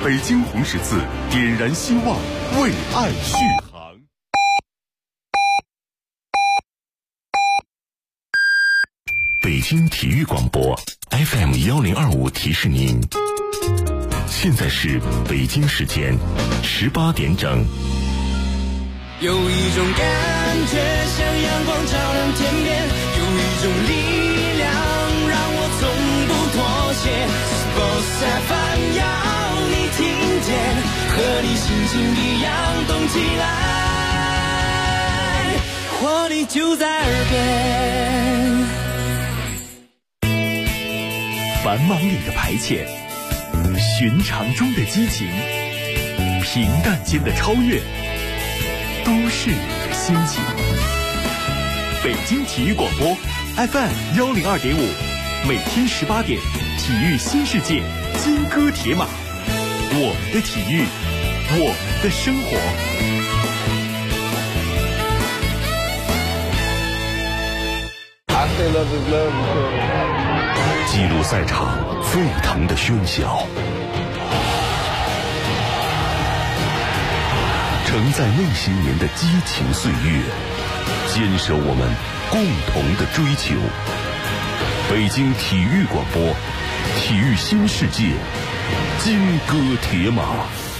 北京红十字点燃希望，为爱续航。北京体育广播 FM1025提示您，现在是北京时间18点整。 有一种感觉像阳光照亮天边，有一种力量让我从不妥协。Sports FM 要你听见，和你心情一样动起来，活力就在耳边。 繁忙里的排遣，寻常中的激情，平淡间的超越，都是你的心情。北京体育广播 FM102.5，每天18点，体育新世界，金戈铁马，我们的体育，我们的生活。 记录赛场沸腾的喧嚣，承载那些年的激情岁月，坚守我们共同的追求。北京体育广播，体育新世界，金戈铁马。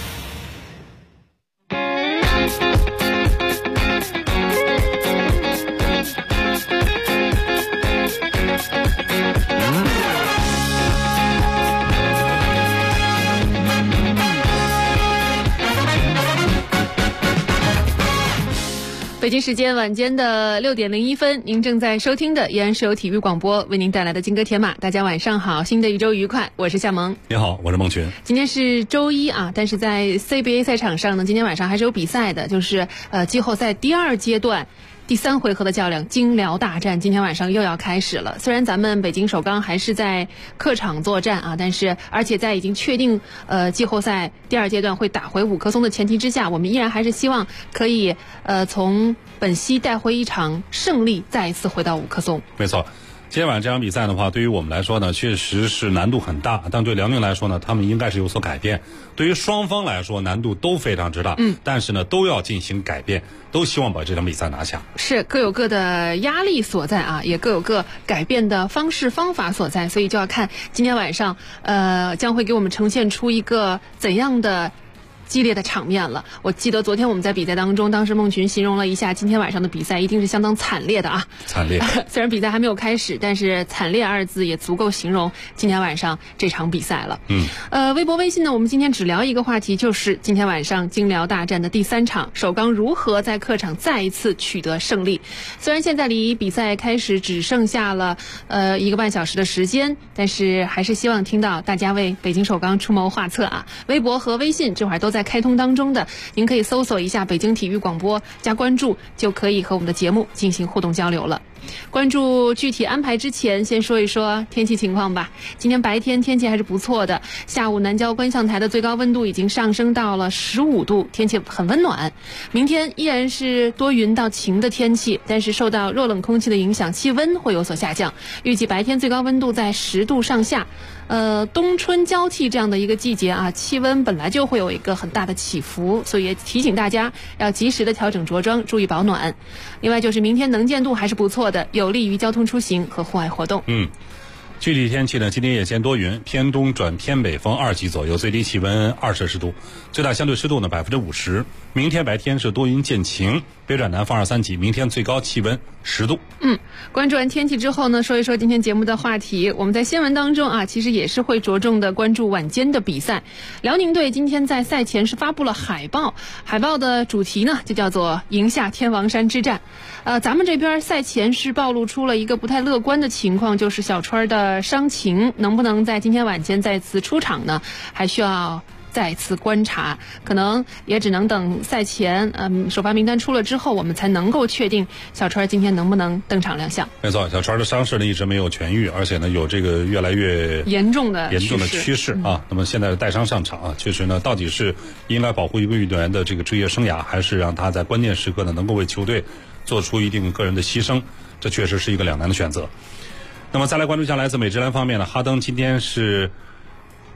北京时间晚间的6点01分，您正在收听的依然是由体育广播为您带来的金戈铁马。大家晚上好，新的一周愉快，我是夏萌。 你好，我是孟群。 今天是周一啊，但是在 CBA 赛场上呢，今天晚上还是有比赛的，就是季后赛第2阶段第3回合的较量，京辽大战今天晚上又要开始了。虽然咱们北京首钢还是在客场作战啊，但是而且在已经确定季后赛第2阶段会打回五棵松的前提之下，我们依然还是希望可以从本溪带回一场胜利，再一次回到五棵松。 没错。今天晚上这场比赛的话，对于我们来说呢，确实是难度很大，但对辽宁来说呢，他们应该是有所改变。对于双方来说，难度都非常之大，但是呢，都要进行改变，都希望把这场比赛拿下。 是各有各的压力所在啊，也各有各改变的方式方法所在，所以就要看今天晚上将会给我们呈现出一个怎样的激烈的场面了。我记得昨天我们在比赛当中，当时孟群形容了一下今天晚上的比赛一定是相当惨烈的啊。 惨烈。 虽然比赛还没有开始，但是惨烈2字也足够形容今天晚上这场比赛了。微博微信呢，我们今天只聊一个话题，就是今天晚上京辽大战的第3场，首钢如何在客场再一次取得胜利。虽然现在离比赛开始只剩下了1个半小时的时间，但是还是希望听到大家为北京首钢出谋划策啊。微博和微信这会儿都在开通当中的，您可以搜索一下北京体育广播加关注，就可以和我们的节目进行互动交流了。关注具体安排之前，先说一说天气情况吧。今天白天天气还是不错的，下午南郊观象台的最高温度已经上升到了15度，天气很温暖。明天依然是多云到晴的天气，但是受到弱冷空气的影响，气温会有所下降，预计白天最高温度在10度上下。冬春交替这样的一个季节啊，气温本来就会有一个很大的起伏，所以也提醒大家要及时的调整着装，注意保暖。另外就是明天能见度还是不错的，有利于交通出行和户外活动。 具体天气呢，今天夜间多云，偏东转偏北风2级左右，最低气温2摄氏度，最大相对湿度呢50%。明天白天是多云见晴，北转南风2、3级，明天最高气温10度。 关注完天气之后呢，说一说今天节目的话题。我们在新闻当中啊，其实也是会着重的关注晚间的比赛。辽宁队今天在赛前是发布了海报，海报的主题呢就叫做赢下天王山之战。咱们这边赛前是暴露出了一个不太乐观的情况，就是小川的伤情能不能在今天晚间再次出场呢？还需要再次观察，可能也只能等赛前首发名单出了之后，我们才能够确定小川今天能不能登场亮相。 没错，小川的伤势呢一直没有痊愈，而且呢有这个越来越严重的趋势啊。那么现在带伤上场啊，确实呢到底是应该保护一个运动员的这个职业生涯，还是让他在关键时刻呢能够为球队做出一定个人的牺牲，这确实是一个两难的选择。那么再来关注一下来自美职篮方面呢，哈登今天是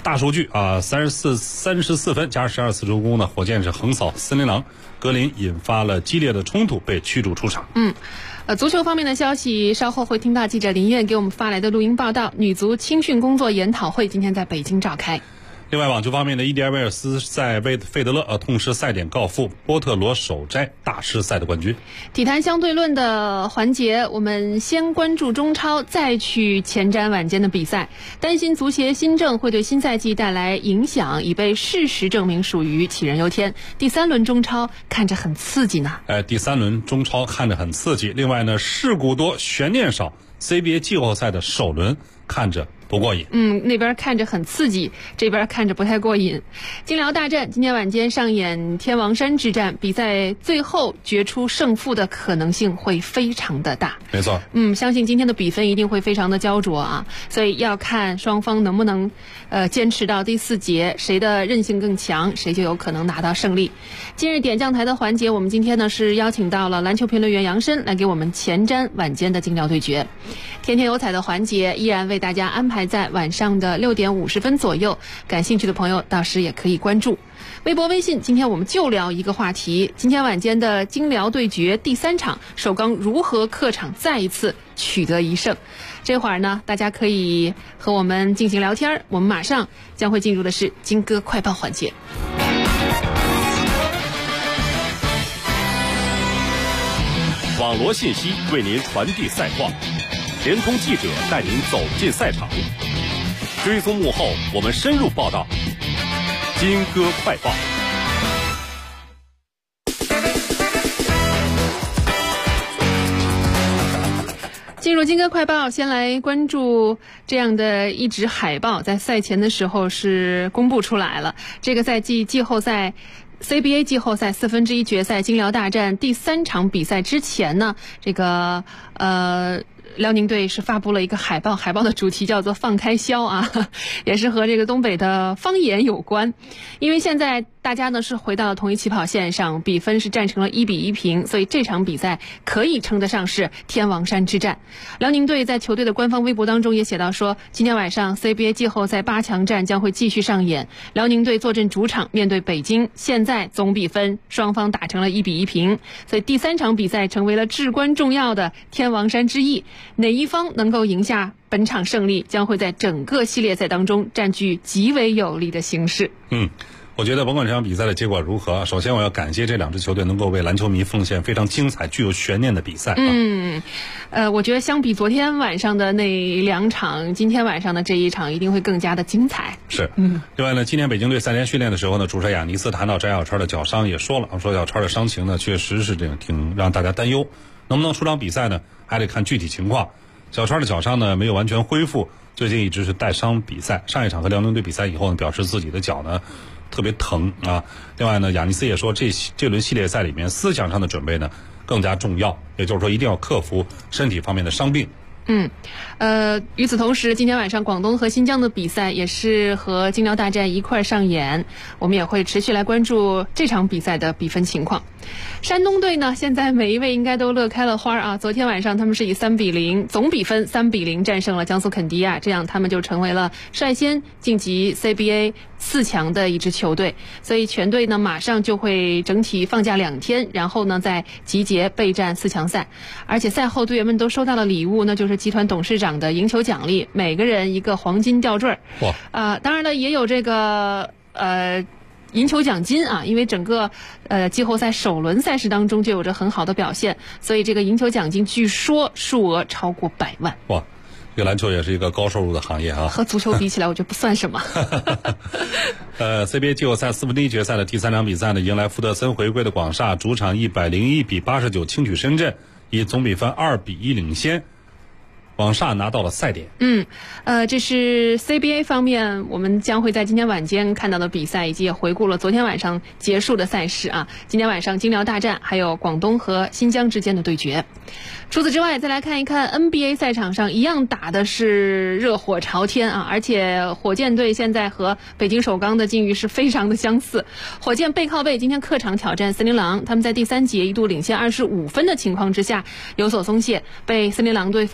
大数据啊，34分加12次助攻呢，火箭是横扫森林狼，格林引发了激烈的冲突，被驱逐出场。 足球方面的消息，稍后会听到记者林燕给我们发来的录音报道。女足青训工作研讨会今天在北京召开。 另外，网球方面的伊迪尔威尔斯在费德勒痛失赛点告负，波特罗首摘大师赛的冠军。 体坛相对论的环节，我们先关注中超，再去前瞻晚间的比赛。担心足协新政会对新赛季带来影响，已被事实证明属于杞人忧天。第3轮中超看着很刺激呢。 第3轮中超看着很刺激。另外呢，事故多，悬念少。CBA 季后赛的首轮看着不过瘾。 那边看着很刺激，这边看着不太过瘾。金辽大战今天晚间上演天王山之战，比赛最后决出胜负的可能性会非常的大。 没错。 相信今天的比分一定会非常的焦灼啊，所以要看双方能不能坚持到第4节，谁的韧性更强，谁就有可能拿到胜利。今日点将台的环节，我们今天呢是邀请到了篮球评论员杨申来给我们前瞻晚间的金辽对决。天天有彩的环节依然为大家安排在晚上的6点50分左右，感兴趣的朋友到时也可以关注微博微信。今天我们就聊一个话题，今天晚间的金辽对决第3场，首钢如何客场再一次取得1胜。这会儿呢，大家可以和我们进行聊天，我们马上将会进入的是金哥快报环节。 网罗信息为您传递赛况，联通记者带您走进赛场，追踪幕后我们深入报道。金哥快报。 进入金哥快报，先来关注这样的一纸海报，在赛前的时候是公布出来了。这个赛季季后赛CBA 季后赛1/4决赛金辽大战第3场比赛之前呢，这个辽宁队是发布了一个海报，海报的主题叫做放开销啊，也是和这个东北的方言有关。因为现在大家呢是回到了同一起跑线上，比分是战成了1-1平，所以这场比赛可以称得上是天王山之战。辽宁队在球队的官方微博当中也写到说，今天晚上 CBA 季后赛8强战将会继续上演，辽宁队坐镇主场面对北京，现在总比分双方打成了1-1平，所以第3场比赛成为了至关重要的天王山之役，哪一方能够赢下本场胜利，将会在整个系列赛当中占据极为有利的形势。 我觉得甭管这场比赛的结果如何，首先我要感谢这2支球队能够为篮球迷奉献非常精彩、具有悬念的比赛。 我觉得相比昨天晚上的那2场，今天晚上的这一场一定会更加的精彩。 是。另外呢，今天北京队赛前训练的时候呢，主帅亚尼斯谈到翟小川的脚伤，也说了，说小川的伤情呢确实是这样，挺让大家担忧。能不能出场比赛呢，还得看具体情况。小川的脚伤呢没有完全恢复，最近一直是带伤比赛。上一场和辽宁队比赛以后呢，表示自己的脚呢特别疼啊。另外呢，亚尼斯也说，这轮系列赛里面思想上的准备呢更加重要，也就是说一定要克服身体方面的伤病。 与此同时，今天晚上广东和新疆的比赛也是和金辽大战一块上演，我们也会持续来关注这场比赛的比分情况。山东队呢，现在每一位应该都乐开了花啊！昨天晚上他们是以3-0总比分3-0战胜了江苏肯迪亚，这样他们就成为了率先晋级 CBA 4强的一支球队。所以全队呢马上就会整体放假2天，然后呢再集结备战4强赛。而且赛后队员们都收到了礼物，那就是集团董事长的赢球奖励，每个人一个黄金吊坠。当然了，也有这个赢球奖金啊，因为整个季后赛首轮赛事当中就有着很好的表现，所以这个赢球奖金据说数额超过100万。 哇，这个篮球也是一个高收入的行业啊。 和足球比起来，我觉得不算什么。 CBA 季后赛1/4决赛的第3场比赛呢，迎来福德森回归的广厦主场101-89轻取深圳，以总比分2-1领先。广厦拿到了赛点。 这是 CBA 方面我们将会在今天晚间看到的比赛，以及也回顾了昨天晚上结束的赛事啊。今天晚上金辽大战还有广东和新疆之间的对决。除此之外，再来看一看 NBA 赛场上一样打的是热火朝天啊，而且火箭队现在和北京首钢的境遇是非常的相似。火箭背靠背今天客场挑战森林狼，他们在第3节一度领先25分的情况之下有所松懈，被森林狼队疯狂的追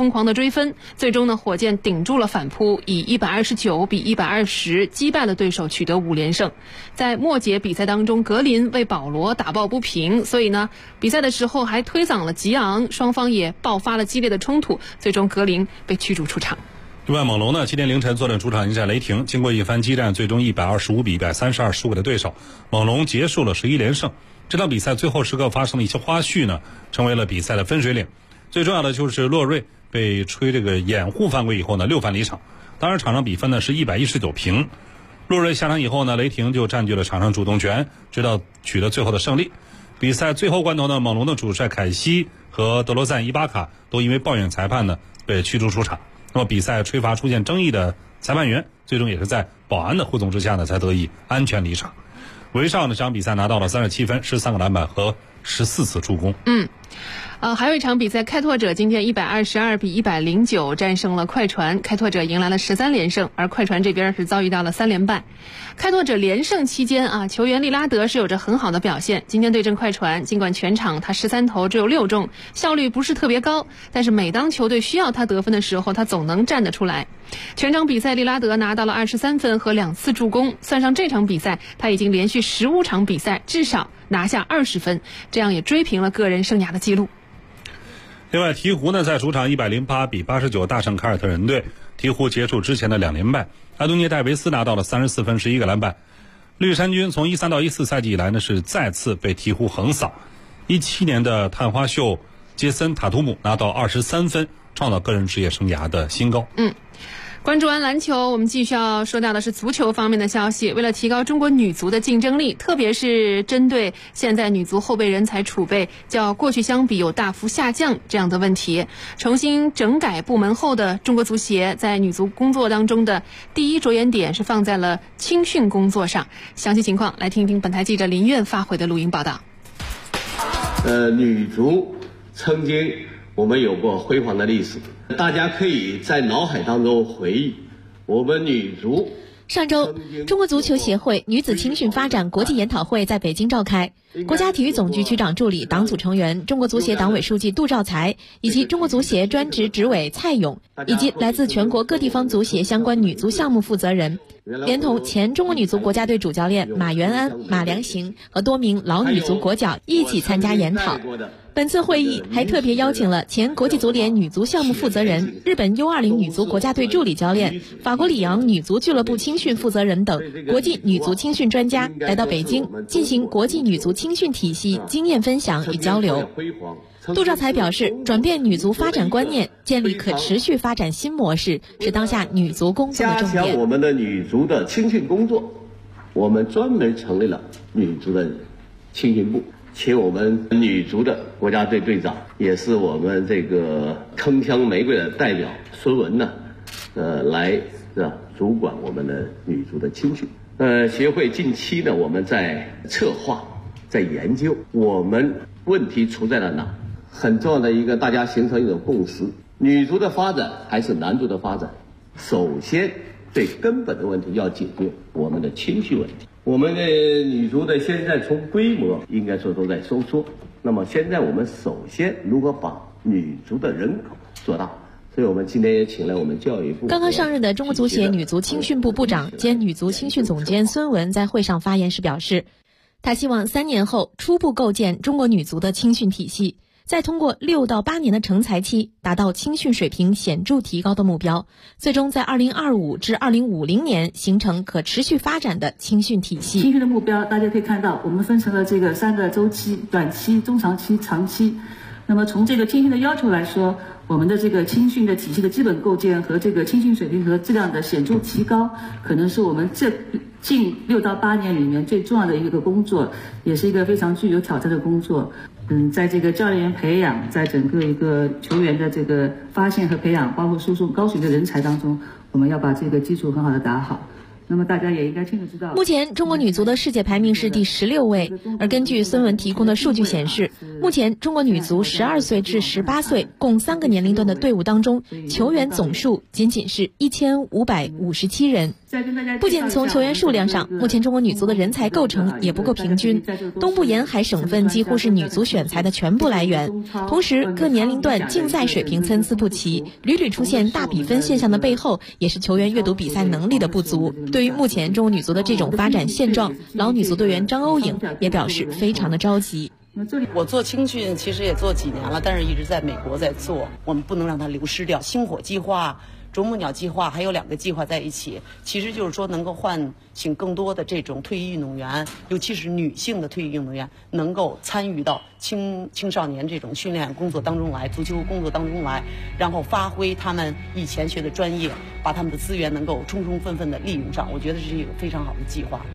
追分，最终呢，火箭顶住了反扑，以129比120击败了对手，取得5连胜。在末节比赛当中，格林为保罗打抱不平，所以呢，比赛的时候还推搡了吉昂，双方也爆发了激烈的冲突，最终格林被驱逐出场。 另外，猛龙呢今天凌晨坐镇主场迎战雷霆，经过一番激战，最终125比132输给了对手，猛龙结束了11连胜。这场比赛最后时刻发生的一些花絮呢，成为了比赛的分水岭。最重要的就是洛瑞被吹这个掩护犯规以后呢，6犯离场。当然，场上比分呢是119平。洛瑞下场以后呢，雷霆就占据了场上主动权，直到取得最后的胜利。比赛最后关头呢，猛龙的主帅凯西和德罗赞、伊巴卡都因为抱怨裁判呢被驱逐出场。那么比赛吹罚出现争议的裁判员，最终也是在保安的护送之下呢，才得以安全离场。韦少呢，这场比赛拿到了37分、13个篮板和14次助攻。 还有一场比赛，开拓者今天122比109战胜了快船，开拓者迎来了13连胜，而快船这边是遭遇到了3连败。开拓者连胜期间啊，球员利拉德是有着很好的表现。今天对阵快船，尽管全场他13投只有6中，效率不是特别高，但是每当球队需要他得分的时候，他总能站得出来。全场比赛，利拉德拿到了23分和2次助攻，算上这场比赛，他已经连续15场比赛至少拿下20分，这样也追平了个人生涯的纪录。 另外，鹈鹕呢在主场108比89大胜凯尔特人队，鹈鹕结束之前的2连败。埃东涅戴维斯拿到了34分11个篮板。绿衫军从13到14赛季以来呢是再次被鹈鹕横扫。17年的探花秀杰森塔图姆拿到23分，创造个人职业生涯的新高。 关注完篮球，我们继续要说到的是足球方面的消息。为了提高中国女足的竞争力，特别是针对现在女足后备人才储备较过去相比有大幅下降这样的问题，重新整改部门后的中国足协在女足工作当中的第一着眼点是放在了青训工作上。详细情况来听一听本台记者林苑发回的录音报道。 女足曾经我们有过辉煌的历史，大家可以在脑海当中回忆我们女足。 上周，中国足球协会女子青训发展国际研讨会在北京召开，国家体育总局局长助理、党组成员、中国足协党委书记杜兆才以及中国足协专职执委蔡勇，以及来自全国各地方足协相关女足项目负责人，连同前中国女足国家队主教练马元安、马良行和多名老女足国脚一起参加研讨。本次会议还特别邀请了前国际足联女足项目负责人、日本 U20 女足国家队助理教练、法国里昂女足俱乐部青训负责人等国际女足青训专家来到北京，进行国际女足青训体系经验分享与交流。杜兆才表示，转变女足发展观念，建立可持续发展新模式，是当下女足工作的重点。 加强我们的女足的青训工作，我们专门成立了女足的青训部，请我们女足的国家队队长，也是我们这个铿锵玫瑰的代表孙雯呢，来主管我们的女足的青训。协会近期呢，我们在策划，在研究我们问题出在了哪。很重要的一个，大家形成一种共识：女足的发展还是男足的发展？首先，最根本的问题要解决我们的青训问题。我们的女足的现在从规模应该说都在收缩，那么现在我们首先如何把女足的人口做大？所以我们今天也请来我们教育部。 刚刚上任的中国足协女足青训部部长兼女足青训总监孙雯在会上发言时表示，他希望3年后初步构建中国女足的青训体系，再通过6到8年的成才期，达到青训水平显著提高的目标，最终在2025至2050年形成可持续发展的青训体系。 青训的目标大家可以看到，我们分成了这个3个周期：短期、中长期、长期。那么从这个青训的要求来说，我们的这个青训的体系的基本构建和这个青训水平和质量的显著提高，可能是我们这近6到8年里面最重要的一个工作，也是一个非常具有挑战的工作。在这个教练员培养，在整个一个球员的这个发现和培养，包括输送高水平的人才当中，我们要把这个基础很好的打好。那么大家也应该清楚知道， 目前中国女足的世界排名是第16位，而根据孙雯提供的数据显示目前中国女足12岁至18岁共3个年龄段的队伍当中，球员总数仅仅是1557人。不仅从球员数量上，目前中国女足的人才构成也不够平均，东部沿海省份几乎是女足选材的全部来源。同时各年龄段竞赛水平参差不齐，屡屡出现大比分现象的背后，也是球员阅读比赛能力的不足。对于目前中国女足的这种发展现状，老女足队员张欧颖也表示非常的着急。 我做青训其实也做几年了，但是一直在美国在做，我们不能让它流失掉。星火计划、啄木鸟计划还有2个计划在一起，其实就是说能够唤醒更多的这种退役运动员，尤其是女性的退役运动员，能够参与到青少年这种训练工作当中来，足球工作当中来，然后发挥他们以前学的专业，把他们的资源能够充充分分的利用上。我觉得这是一个非常好的计划。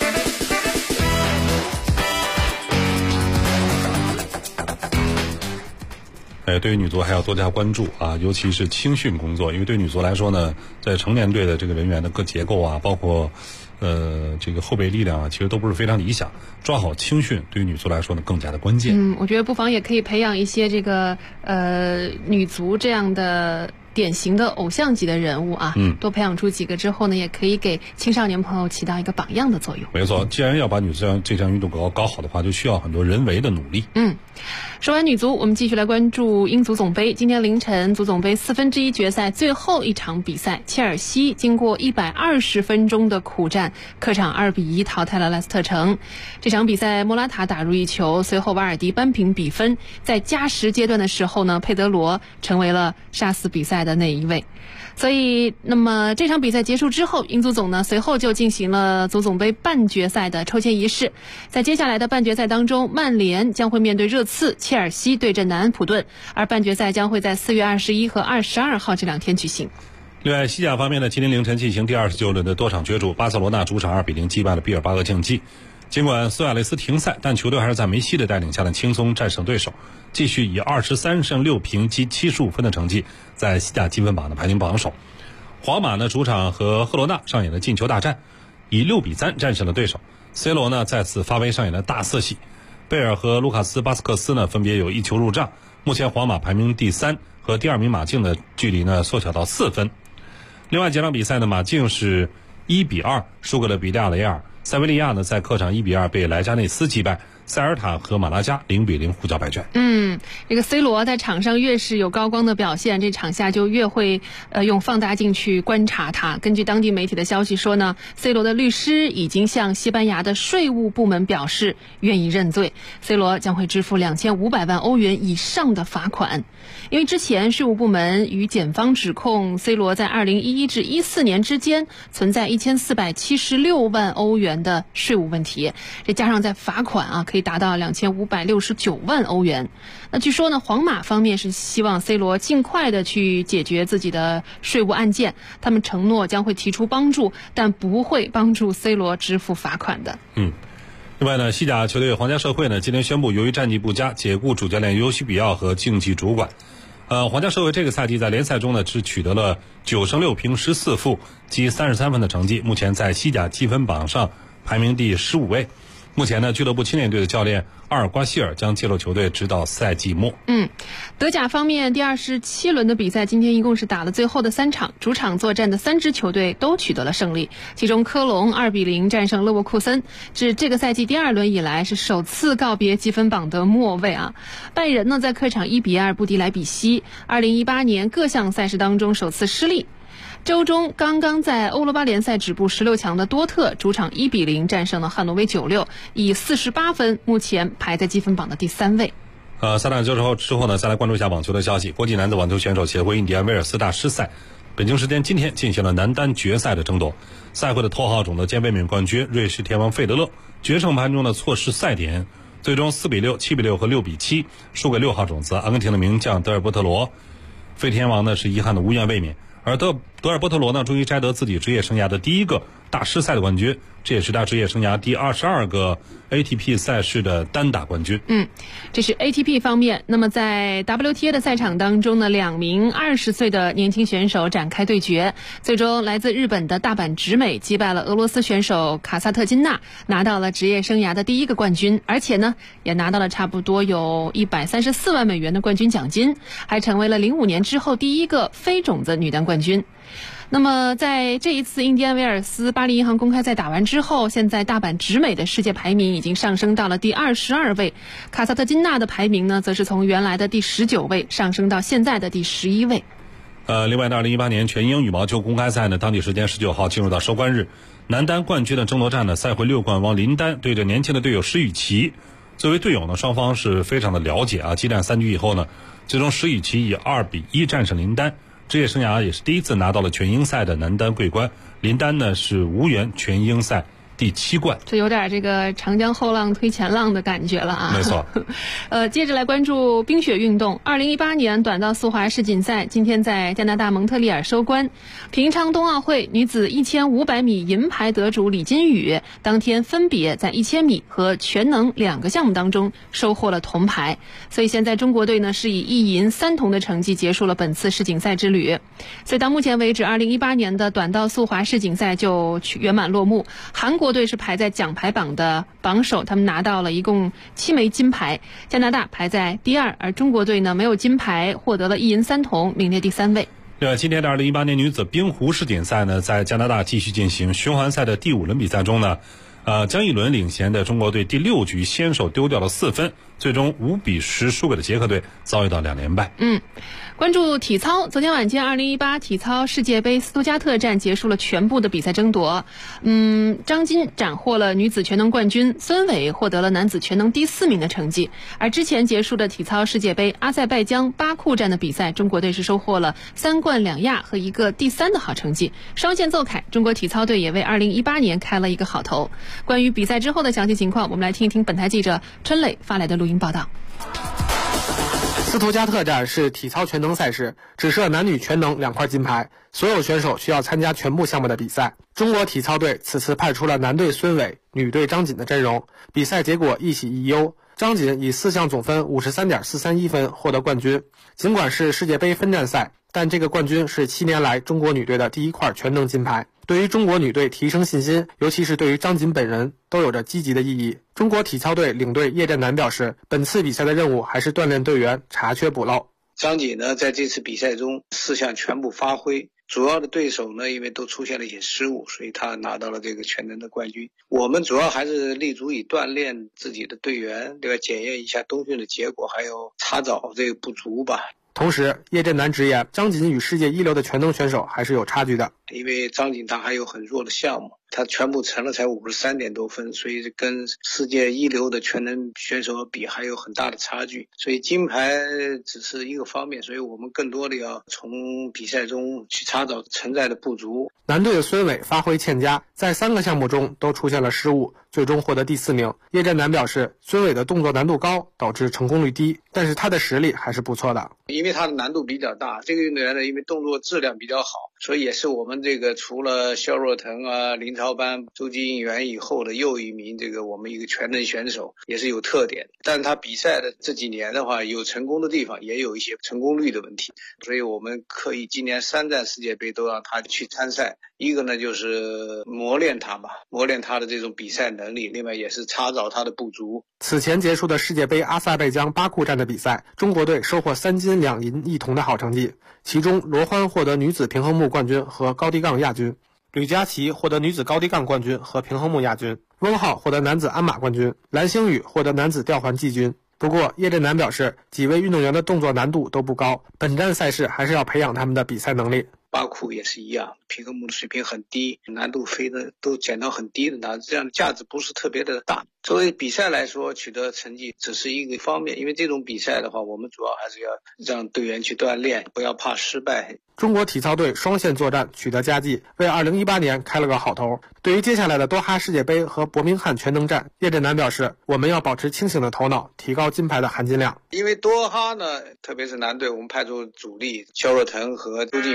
对于女足还要多加关注啊，尤其是青训工作，因为对女足来说呢，在成年队的这个人员的各结构啊，包括这个后备力量啊，其实都不是非常理想。抓好青训对于女足来说呢，更加的关键。 我觉得不妨也可以培养一些这个女足这样的典型的偶像级的人物啊，多培养出几个之后呢，也可以给青少年朋友起到一个榜样的作用。 没错，既然要把女足这项运动搞好的话，就需要很多人为的努力。 说完女足，我们继续来关注英足总杯。今天凌晨，足总杯1/4决赛最后一场比赛，切尔西经过120分钟的苦战，客场2-1淘汰了莱斯特城。这场比赛，莫拉塔打入1球，随后瓦尔迪扳平比分。在加时阶段的时候呢，佩德罗成为了杀死比赛的那一位。所以，那么这场比赛结束之后，英足总呢随后就进行了足总杯半决赛的抽签仪式。在接下来的半决赛当中，曼联将会面对热刺，切尔西对阵南安普顿，而半决赛将会在4月21和22号这2天举行。 另外，西甲方面呢，今天凌晨进行第29轮的多场角逐，巴塞罗那主场2-0击败了毕尔巴鄂竞技。尽管苏亚雷斯停赛，但球队还是在梅西的带领下呢轻松战胜对手，继续以23胜6平积75分的成绩在西甲积分榜的排名榜首。皇马呢主场和赫罗纳上演了进球大战，以6-3战胜了对手。C 罗呢再次发威上演了大色系，贝尔和卢卡斯巴斯克斯呢分别有1球入账。目前皇马排名第3，和第2名马竞的距离呢缩小到4分。另外几场比赛呢，马竞是1-2输给了比利亚雷尔，塞维利亚呢在客场1-2被莱加内斯击败，塞尔塔和马拉加0-0互交白卷。 这个 C 罗在场上越是有高光的表现，这场下就越会用放大镜去观察他。根据当地媒体的消息说呢， C 罗的律师已经向西班牙的税务部门表示愿意认罪， C 罗将会支付2500万欧元以上的罚款。因为之前税务部门与检方指控 C 罗在2011至14年之间存在1476万欧元的税务问题，这加上在罚款可以达到2569万欧元。那据说呢，皇马方面是希望 C 罗尽快的去解决自己的税务案件，他们承诺将会提出帮助，但不会帮助 C 罗支付罚款的。 另外呢，西甲球队皇家社会呢今天宣布，由于战绩不佳，解雇主教练尤西比奥和竞技主管。皇家社会这个赛季在联赛中呢只取得了9胜6平14负积33分的成绩，目前在西甲积分榜上排名第15位。目前呢，俱乐部青年队的教练阿尔瓜希尔将接手球队直到赛季末。 德甲方面，第27轮的比赛今天一共是打了最后的3场，主场作战的3支球队都取得了胜利，其中科隆2-0战胜勒沃库森，至这个赛季第2轮以来是首次告别积分榜的末位啊。拜仁呢在客场1-2不敌莱比锡，2018年各项赛事当中首次失利。周中刚刚在欧罗巴联赛止步16强的多特主场1-0战胜了汉诺威96，以48分目前排在积分榜的第3位。 3场之后呢，再来关注一下网球的消息。国际男子网球选手协会印第安威尔斯大师赛，北京时间今天进行了男单决赛的争夺。赛会的头号种的肩背面冠军瑞士天王费德勒，决胜盘中的错失赛点，最终4-6、7-6和6-7输给6号种子阿根廷的名将德尔波特罗。费天王呢是遗憾的无缘卫冕。 而德尔波特罗呢，终于摘得自己职业生涯的第一个大师赛的冠军，这也是他职业生涯第22个 ATP 赛事的单打冠军。 这是 ATP 方面。那么在 WTA 的赛场当中呢，2名20岁的年轻选手展开对决，最终来自日本的大阪直美击败了俄罗斯选手卡萨特金娜，拿到了职业生涯的第一个冠军，而且呢也拿到了差不多有134万美元的冠军奖金，还成为了05年之后第一个非种子女单冠军。那么在这一次印第安维尔斯巴黎银行公开赛打完之后，现在大阪直美的世界排名已经上升到了第22位，卡萨特金娜的排名呢则是从原来的第19位上升到现在的第11位。 另外呢，2018年全英羽毛球公开赛呢，当地时间19号进入到收官日，男单冠军的争夺战呢，赛会6冠王林丹对着年轻的队友石宇奇。作为队友呢，双方是非常的了解啊。激战3局以后呢，最终石宇奇以2-1战胜林丹，职业生涯也是第一次拿到了全英赛的男单桂冠。林丹呢是无缘全英赛第7冠， 这有点这个长江后浪推前浪的感觉了啊。 没错。 接着来关注冰雪运动。2018年短道速滑世锦赛今天在加拿大蒙特利尔收官，平昌冬奥会女子1500米银牌得主李金宇当天分别在1000米和全能2个项目当中收获了铜牌，所以现在中国队呢是以1银3铜的成绩结束了本次世锦赛之旅。所以到目前为止，2018年的短道速滑世锦赛就圆满落幕。韩国队是排在奖牌榜的榜首，他们拿到了一共7枚金牌，加拿大排在第2，而中国队呢没有金牌，获得了1银3铜，名列第3位。 另外，今天的2018年女子冰壶世锦赛呢，在加拿大继续进行循环赛的第5轮比赛中呢，江一伦领衔的中国队第6局先手丢掉了4分，最终5-10输给了捷克队，遭遇到2连败。 关注体操，昨天晚间2018体操世界杯斯图加特站结束了全部的比赛争夺。张金斩获了女子全能冠军，孙伟获得了男子全能第4名的成绩。而之前结束的体操世界杯阿塞拜疆巴库站的比赛，中国队是收获了3冠2亚和1个第3的好成绩，双线奏凯，中国体操队也为2018年开了一个好头。关于比赛之后的详细情况，我们来听一听本台记者春磊发来的录音报道。 斯图加特站是体操全能赛事，只设男女全能2块金牌，所有选手需要参加全部项目的比赛。中国体操队此次派出了男队孙伟、女队张锦的阵容，比赛结果一喜一忧。张锦以4项总分53.431分获得冠军。尽管是世界杯分站赛，但这个冠军是7年来中国女队的第1块全能金牌，对于中国女队提升信心，尤其是对于张锦本人都有着积极的意义。中国体操队领队叶振南表示，本次比赛的任务还是锻炼队员，查缺补漏。 张锦呢，在这次比赛中4项全部发挥，主要的对手呢，因为都出现了一些失误，所以他拿到了这个全能的冠军。我们主要还是立足于锻炼自己的队员，对吧？检验一下冬训的结果，还有查找这个不足吧。 同时，叶振南直言，张锦与世界一流的全能选手还是有差距的。 因为张锦他还有很弱的项目，他全部成了才53点多分，所以跟世界一流的全能选手比还有很大的差距。所以金牌只是一个方面，所以我们更多的要从比赛中去查找存在的不足。 男队的孙伟发挥欠佳，在3个项目中都出现了失误，最终获得第4名。叶振南表示，孙伟的动作难度高，导致成功率低，但是他的实力还是不错的。 因为他的难度比较大，这个运动员呢，因为动作质量比较好，所以也是我们这个除了肖若腾啊、林超班、周金元以后的又一名这个我们一个全能选手，也是有特点。但他比赛的这几年的话，有成功的地方，也有一些成功率的问题，所以我们刻意今年3站世界杯都让他去参赛。一个呢就是磨练他吧，磨练他的这种比赛能力，另外也是查找他的不足。 此前结束的世界杯阿塞拜疆巴库站的比赛，中国队收获3金2银1铜的好成绩，其中罗欢获得女子平衡木冠军和高低杠亚军，吕佳琪获得女子高低杠冠军和平衡木亚军，温浩获得男子鞍马冠军，蓝星宇获得男子吊环季军。不过叶振南表示，几位运动员的动作难度都不高，本站赛事还是要培养他们的比赛能力。 巴库也是一样，平衡木的水平很低，难度飞的都减到很低的，那这样价值不是特别的大。作为比赛来说，取得成绩只是一个方面，因为这种比赛的话，我们主要还是要让队员去锻炼，不要怕失败。 中国体操队双线作战取得佳绩，为2018年开了个好头。对于接下来的多哈世界杯和伯明翰全能战，叶振南表示，我们要保持清醒的头脑，提高金牌的含金量。 因为多哈呢，特别是男队，我们派出主力肖若腾和周金元，这是我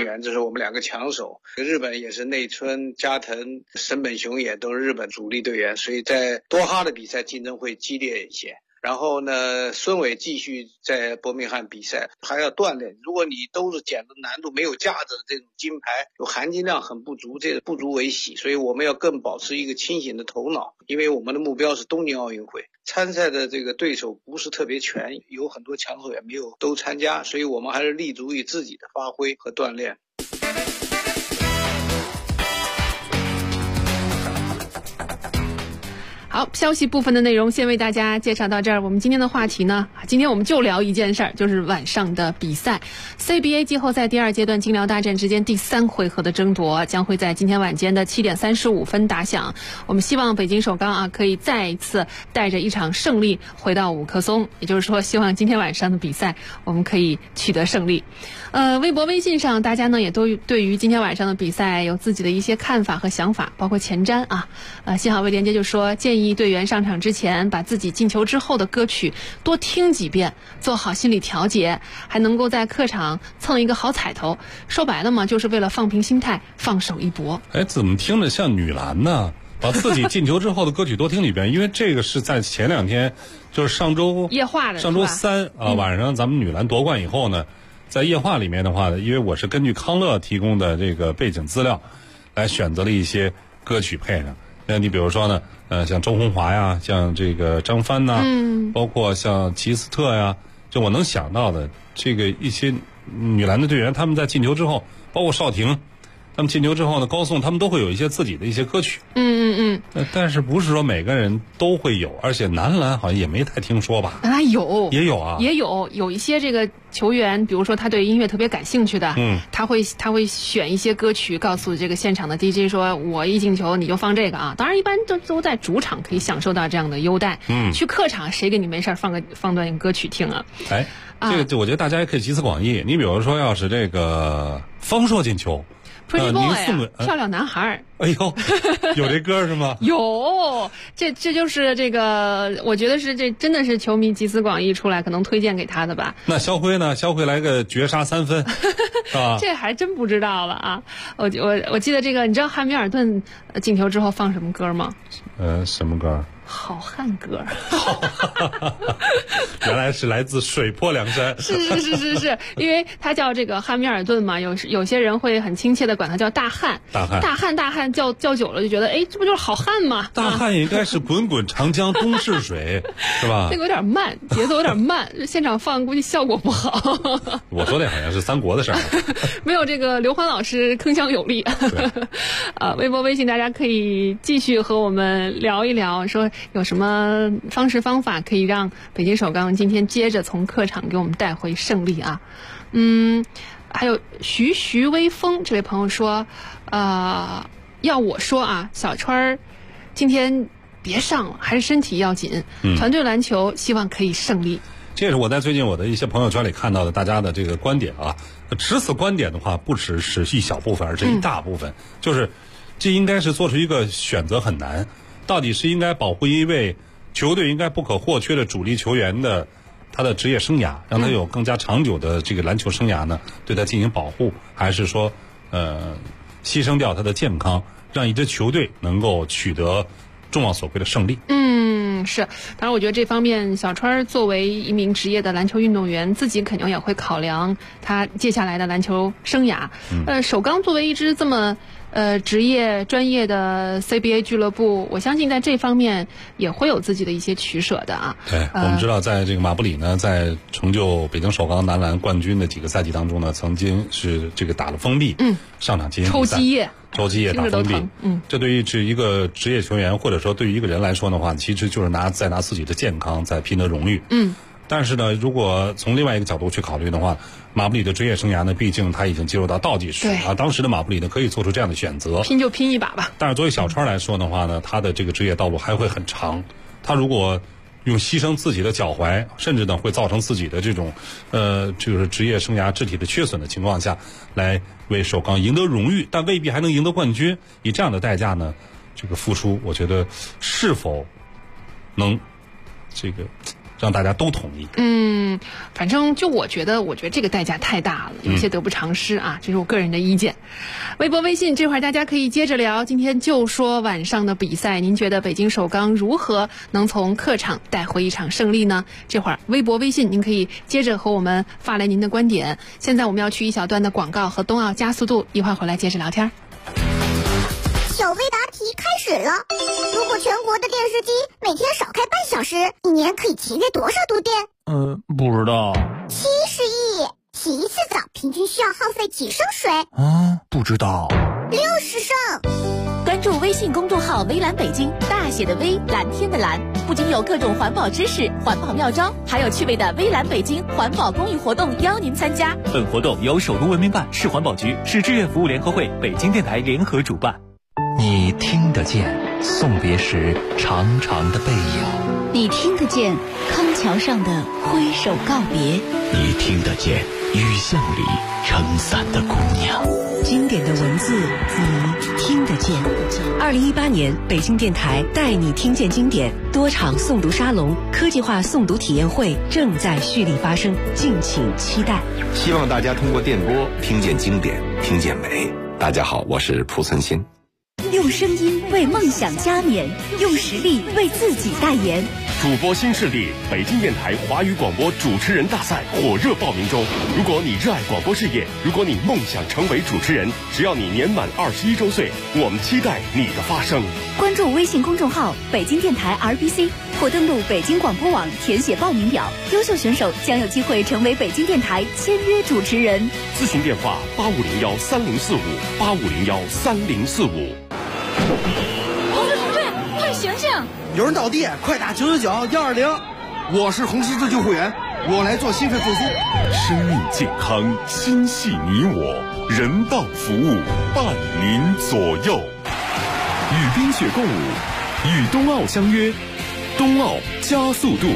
我们2个强手，日本也是内村加藤、森本雄也都是日本主力队员，所以在多哈的比赛竞争会激烈一些。然后呢，孙伟继续在伯明翰比赛，还要锻炼。如果你都是捡的难度没有价值的这种金牌，有含金量很不足，这个不足为喜。所以我们要更保持一个清醒的头脑，因为我们的目标是东京奥运会。参赛的这个对手不是特别全，有很多强手也没有都参加，所以我们还是立足于自己的发挥和锻炼。 好，消息部分的内容先为大家介绍到这儿。我们今天的话题呢，今天我们就聊一件事儿，就是晚上的比赛。CBA 季后赛第2阶段金辽大战之间第3回合的争夺将会在今天晚间的7点35分打响。我们希望北京首钢可以再一次带着一场胜利回到五棵松，也就是说，希望今天晚上的比赛我们可以取得胜利。微博、微信上大家呢也都对于今天晚上的比赛有自己的一些看法和想法，包括前瞻幸好微连接就说建议队员上场之前把自己进球之后的歌曲多听几遍，做好心理调节，还能够在客场蹭一个好彩头。说白了嘛，就是为了放平心态，放手一搏。 怎么听着像女篮呢？把自己进球之后的歌曲多听几遍，因为这个是在前2天，就是上周夜话的， 上周3晚上咱们女篮夺冠以后呢，在夜话里面的话呢，因为我是根据康乐提供的这个背景资料来选择了一些歌曲配上。那你比如说呢，像周鸿华呀，像这个张帆呐，包括像齐斯特呀，就我能想到的这个一些女篮的队员，他们在进球之后，包括邵婷，他们进球之后呢，高颂他们都会有一些自己的一些歌曲。但是不是说每个人都会有，而且男篮好像也没太听说吧？也有一些这个球员，比如说他对音乐特别感兴趣的，他会选一些歌曲，告诉这个现场的 DJ 说，我一进球你就放这个啊。当然一般都在主场可以享受到这样的优待，去客场谁给你没事放段歌曲听啊？ 这个我觉得大家也可以集思广益。你比如说，要是这个方硕进球。 Pretty Boy 漂亮男孩。 哎呦，有这歌是吗？ 有，这就是这个，我觉得是这真的是球迷集思广益出来，可能推荐给他的吧。 那肖辉呢？肖辉来个绝杀3分，是吧？ 这还真不知道了啊！我记得这个，你知道汉密尔顿进球之后放什么歌吗？ 什么歌？ 好汉歌。 原来是来自水泊梁山。 是，因为他叫这个汉密尔顿嘛，有些人会很亲切的管他叫大汉。大汉叫久了就觉得，这不就是好汉吗？ 大汉应该是滚滚长江东逝水，是吧？ 那个有点慢，节奏有点慢，现场放估计效果不好。 我说的好像是三国的事儿， 没有这个刘欢老师铿锵有力。微博、微信大家可以继续和我们聊一聊，说有什么方式方法可以让北京首钢今天接着从客场给我们带回胜利啊？还有徐微风这位朋友说，要我说啊，小川今天别上了，还是身体要紧。团队篮球希望可以胜利。 这也是我在最近我的一些朋友圈里看到的大家的这个观点啊。持此观点的话，不只是一小部分，而是一大部分。就是这应该是做出一个选择很难，到底是应该保护一位球队应该不可或缺的主力球员的他的职业生涯，让他有更加长久的这个篮球生涯呢，对他进行保护，还是说牺牲掉他的健康，让一支球队能够取得众望所归的胜利？ 是，当然我觉得这方面小川作为一名职业的篮球运动员，自己肯定也会考量他接下来的篮球生涯。首钢作为一支这么职业专业的 CBA 俱乐部，我相信在这方面也会有自己的一些取舍的啊。 对，我们知道在这个马布里呢，在成就北京首钢男篮冠军的几个赛季当中呢，曾经是这个打了封闭，上场进行比赛，抽积液打封闭，这对于一个职业球员或者说对于一个人来说的话，其实就是拿自己的健康在拼得荣誉。但是呢，如果从另外一个角度去考虑的话，马布里的职业生涯呢，毕竟他已经进入到倒计时啊。当时的马布里呢，可以做出这样的选择， 拼就拼一把吧。 但是作为小川来说的话呢，他的这个职业道路还会很长。他如果用牺牲自己的脚踝，甚至呢会造成自己的这种就是职业生涯肢体的缺损的情况下，来为首钢赢得荣誉，但未必还能赢得冠军。以这样的代价呢，这个付出，我觉得是否能这个让大家都统一。 反正就我觉得这个代价太大了，有些得不偿失啊，这是我个人的意见。微博微信这会儿大家可以接着聊，今天就说晚上的比赛，您觉得北京首钢如何能从客场带回一场胜利呢？这会儿微博微信您可以接着和我们发来您的观点。现在我们要去一小段的广告和冬奥加速度，一会儿回来接着聊天。 小微答题开始了。如果全国的电视机每天少开半小时，一年可以节约多少度电？ 不知道。 70亿。洗一次澡平均需要耗费几升水？ 不知道。 60升。 关注微信公众号微蓝北京，大写的微，蓝天的蓝，不仅有各种环保知识、环保妙招，还有趣味的微蓝北京环保公益活动邀您参加。 本活动由首都文明办、市环保局、市志愿服务联合会、北京电台联合主办。 你听得见送别时长长的背影， 你听得见康桥上的挥手告别， 你听得见雨巷里撑伞的姑娘。 经典的文字你听得见。2018年北京电台带你听见经典多场诵读沙龙、科技化诵读体验会正在蓄力发生，敬请期待。 希望大家通过电波听见经典，听见美。大家好，我是蒲存昕。 用声音为梦想加冕，用实力为自己代言。 主播新势力北京电台华语广播主持人大赛火热报名中。如果你热爱广播事业，如果你梦想成为主持人，只要你年满21周岁，我们期待你的发声。 关注微信公众号北京电台 RBC 或登录北京广播网填写报名表，优秀选手将有机会成为北京电台签约主持人。 咨询电话8501304585013045。 同志，快醒醒！ 有人倒地，快打999-120。我是红十字救护员，我来做心肺复苏。 生命健康，心系你我，人道服务伴您左右。与冰雪共舞，与冬奥相约，冬奥加速度。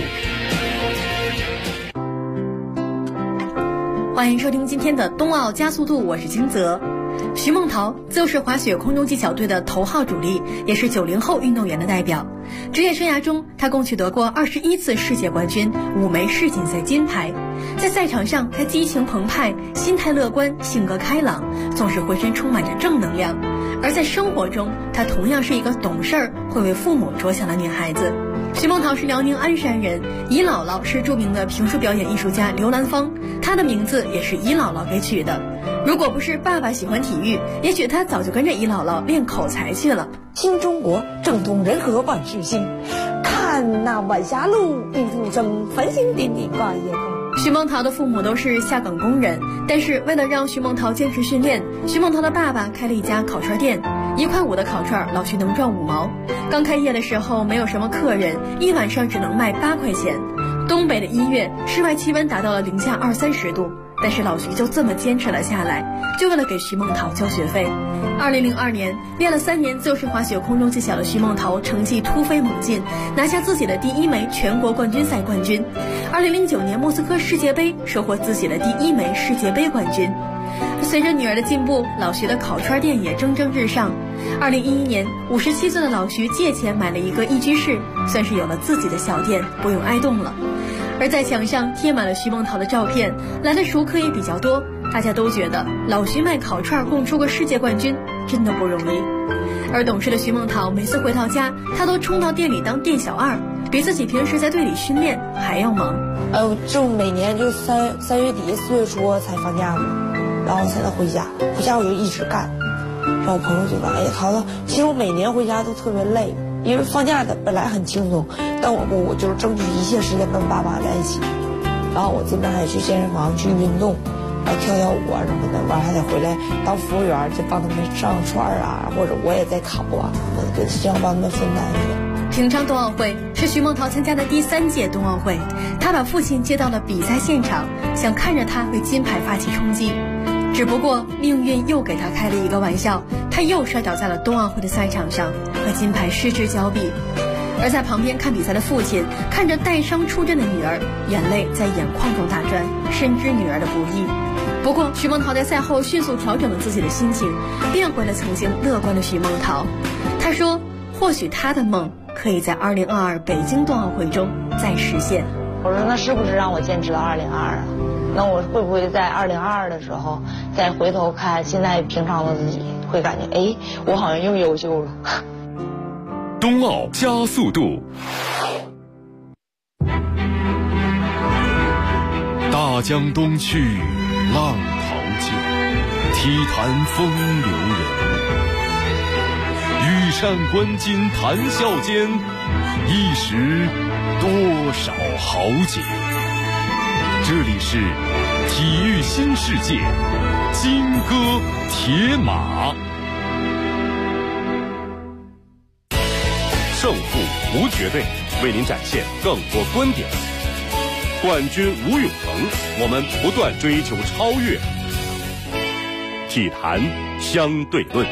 欢迎收听今天的冬奥加速度，我是金泽。徐梦桃自幼是滑雪空中技巧队的头号主力，也是90后运动员的代表。职业生涯中，他共取得过21次世界冠军，5枚世锦赛金牌。在赛场上，他激情澎湃，心态乐观，性格开朗，总是浑身充满着正能量。而在生活中，她同样是一个懂事、会为父母着想的女孩子。徐梦桃是辽宁鞍山人，姨姥姥是著名的评书表演艺术家刘兰芳，她的名字也是姨姥姥给取的。如果不是爸爸喜欢体育，也许他早就跟着姨姥姥练口才去了。 新中国正统人和万事兴，看那晚霞路，玉兔生，繁星点点挂夜空。 徐梦桃的父母都是下岗工人，但是为了让徐梦桃坚持训练，徐梦桃的爸爸开了一家烤串店，1块5的烤串，老徐能赚5毛。刚开业的时候没有什么客人，一晚上只能卖8块钱。东北的1月，室外气温达到了零下20-30度。但是老徐就这么坚持了下来，就为了给徐梦桃交学费。2002年，练了3年自由式滑雪空中技巧的徐梦桃成绩突飞猛进，拿下自己的第1枚全国冠军赛冠军。2009年莫斯科世界杯收获自己的第1枚世界杯冠军。随着女儿的进步，老徐的烤串店也蒸蒸日上。2011年，57岁的老徐借钱买了一个1居室，算是有了自己的小店，不用挨冻了。而在墙上贴满了徐梦桃的照片，来的熟客也比较多，大家都觉得老徐卖烤串供出个世界冠军真的不容易。而懂事的徐梦桃每次回到家，她都冲到店里当店小二，比自己平时在队里训练还要忙。 就每年就3月底4月初才放假嘛，然后才能回家，回家我就一直干。然后我朋友就说：“哎呀，桃子，其实我每年回家都特别累，因为放假的本来很轻松，但我就是争取一切时间跟爸妈在一起。然后我这边还去健身房去运动，然后跳舞啊什么的，完还得回来当服务员，就帮他们上串啊，或者我也在烤啊，我希望帮他们分担一点。” 平昌冬奥会是徐梦桃参加的第3届冬奥会，她把父亲接到了比赛现场，想看着他为金牌发起冲击。只不过命运又给他开了一个玩笑，他又摔倒在了冬奥会的赛场上，和金牌失之交臂。而在旁边看比赛的父亲看着带伤出阵的女儿，眼泪在眼眶中打转，深知女儿的不易。不过徐梦桃在赛后迅速调整了自己的心情，变回了曾经乐观的徐梦桃。她说，或许她的梦可以在2022北京冬奥会中再实现。 我说那是不是让我坚持到2022啊？那我会不会在2022的时候再回头看现在平常的自己，会感觉哎，我好像又优秀了。 冬奥加速度，大江东去，浪淘尽，体坛风流人物。羽扇纶巾谈笑间，一时多少豪杰。这里是体育新世界，金戈铁马。胜负无绝对，为您展现更多观点。冠军无永恒，我们不断追求超越。体坛相对论。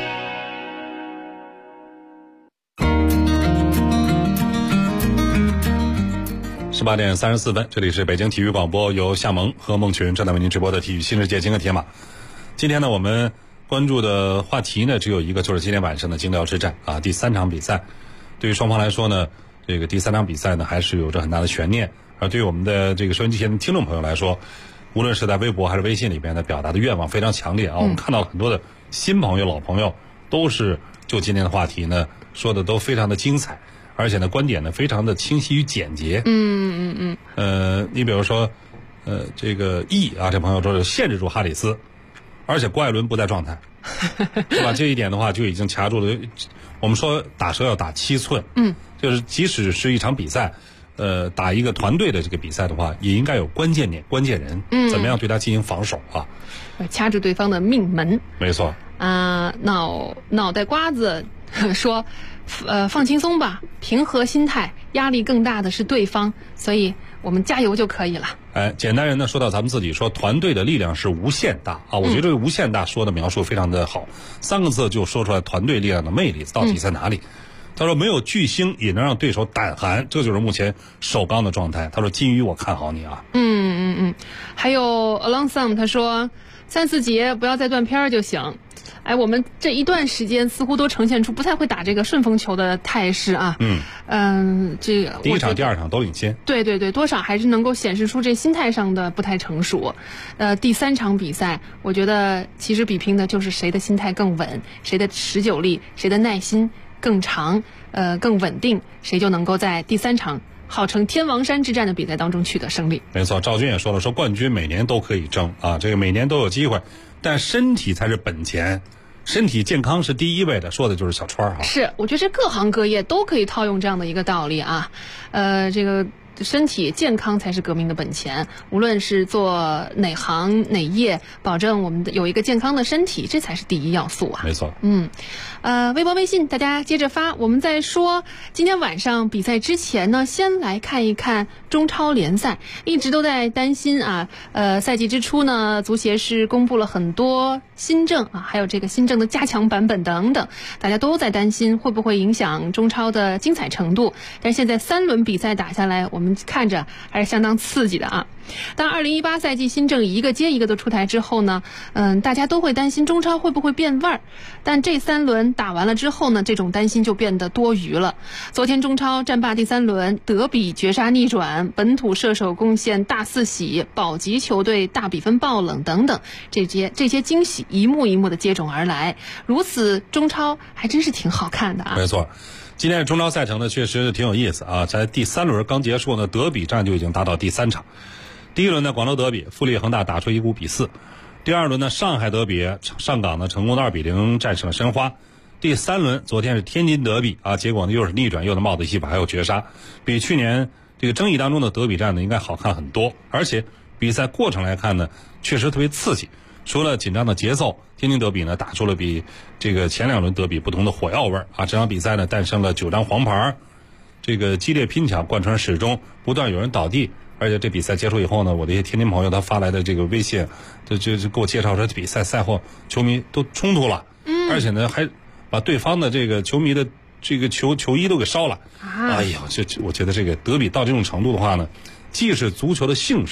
18点34分，这里是北京体育广播，由夏萌和孟群正在为您直播的体育新世界金戈铁马。今天呢，我们关注的话题呢只有一个，就是今天晚上的京辽之战啊，第3场比赛。对于双方来说呢，这个第3场比赛呢还是有着很大的悬念。而对于我们的这个收音机前的听众朋友来说，无论是在微博还是微信里边呢，表达的愿望非常强烈啊。我们看到了很多的新朋友、老朋友，都是就今天的话题呢说的都非常的精彩，而且呢观点呢非常的清晰与简洁。你比如说，这个这朋友说是限制住哈里斯，而且郭艾伦不在状态，是吧？这一点的话就已经卡住了。我们说打蛇要打7寸，就是即使是一场比赛，打一个团队的这个比赛的话，也应该有关键点、关键人，怎么样对他进行防守啊？ 掐住对方的命门。 没错。 脑袋瓜子说，放轻松吧，平和心态，压力更大的是对方，所以我们加油就可以了。 简单人呢说到咱们自己，说团队的力量是无限大啊！我觉得这个无限大说的描述非常的好，3个字就说出来团队力量的魅力到底在哪里。他说没有巨星也能让对手胆寒，这就是目前首钢的状态。他说金鱼我看好你啊。 还有 Alongsome 他说3、4节不要再断片就行。我们这一段时间似乎都呈现出不太会打这个顺风球的态势啊。这个第1场、第2场都领先。 对，多少还是能够显示出这心态上的不太成熟。第3场比赛，我觉得其实比拼的就是谁的心态更稳，谁的持久力，谁的耐心更长，更稳定，谁就能够在第3场号称天王山之战的比赛当中取得胜利。 没错，赵军也说了，说冠军每年都可以争啊，这个每年都有机会，但身体才是本钱，身体健康是第一位的，说的就是小川哈。 是，我觉得这各行各业都可以套用这样的一个道理啊。这个身体健康才是革命的本钱，无论是做哪行哪业，保证我们有一个健康的身体，这才是第一要素啊。 没错。 微博微信大家接着发。我们在说今天晚上比赛之前呢，先来看一看中超联赛。一直都在担心啊，赛季之初呢，足协是公布了很多新政啊，还有这个新政的加强版本等等，大家都在担心会不会影响中超的精彩程度。但是现在3轮比赛打下来，我们看着还是相当刺激的啊。当2018赛季新政一个接一个的出台之后呢，大家都会担心中超会不会变味儿。但这3轮打完了之后呢，这种担心就变得多余了。昨天中超战罢第3轮，德比绝杀逆转，本土射手贡献大四喜，保级球队大比分爆冷等等，这些惊喜一幕一幕的接踵而来。如此中超还真是挺好看的啊。 没错。今天中超赛程呢确实挺有意思啊，在第3轮刚结束呢，德比战就已经达到第3场。第1轮呢，广州德比富力恒大打出1比4。第2轮呢，上海德比上港呢成功的2比0战胜了申花。第3轮昨天是天津德比啊，结果呢又是逆转，又能帽子戏法，还有绝杀，比去年这个争议当中的德比战呢应该好看很多。而且比赛过程来看呢，确实特别刺激。除了紧张的节奏，天津德比呢打出了比这个前2轮德比不同的火药味啊！这场比赛呢诞生了9张黄牌，这个激烈拼抢贯穿始终，不断有人倒地。而且这比赛结束以后呢，我的一些天津朋友他发来的这个微信，就给我介绍说，比赛赛后球迷都冲突了，而且呢还把对方的这个球迷的这个球衣都给烧了。哎呀，我觉得这个德比到这种程度的话呢，既是足球的幸事，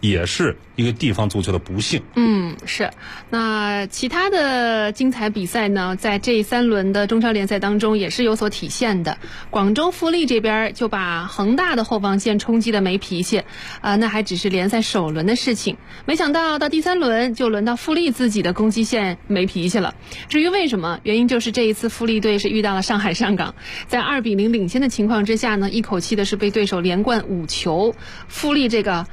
也是一个地方足球的不幸。 是。那其他的精彩比赛呢，在这3轮的中超联赛当中也是有所体现的。广州富力这边就把恒大的后防线冲击的没脾气那还只是联赛首轮的事情，没想到到第3轮就轮到富力自己的攻击线没脾气了。至于为什么，原因就是这一次富力队是遇到了上海上港，在2-0领先的情况之下呢，一口气的是被对手连灌5球，富力这个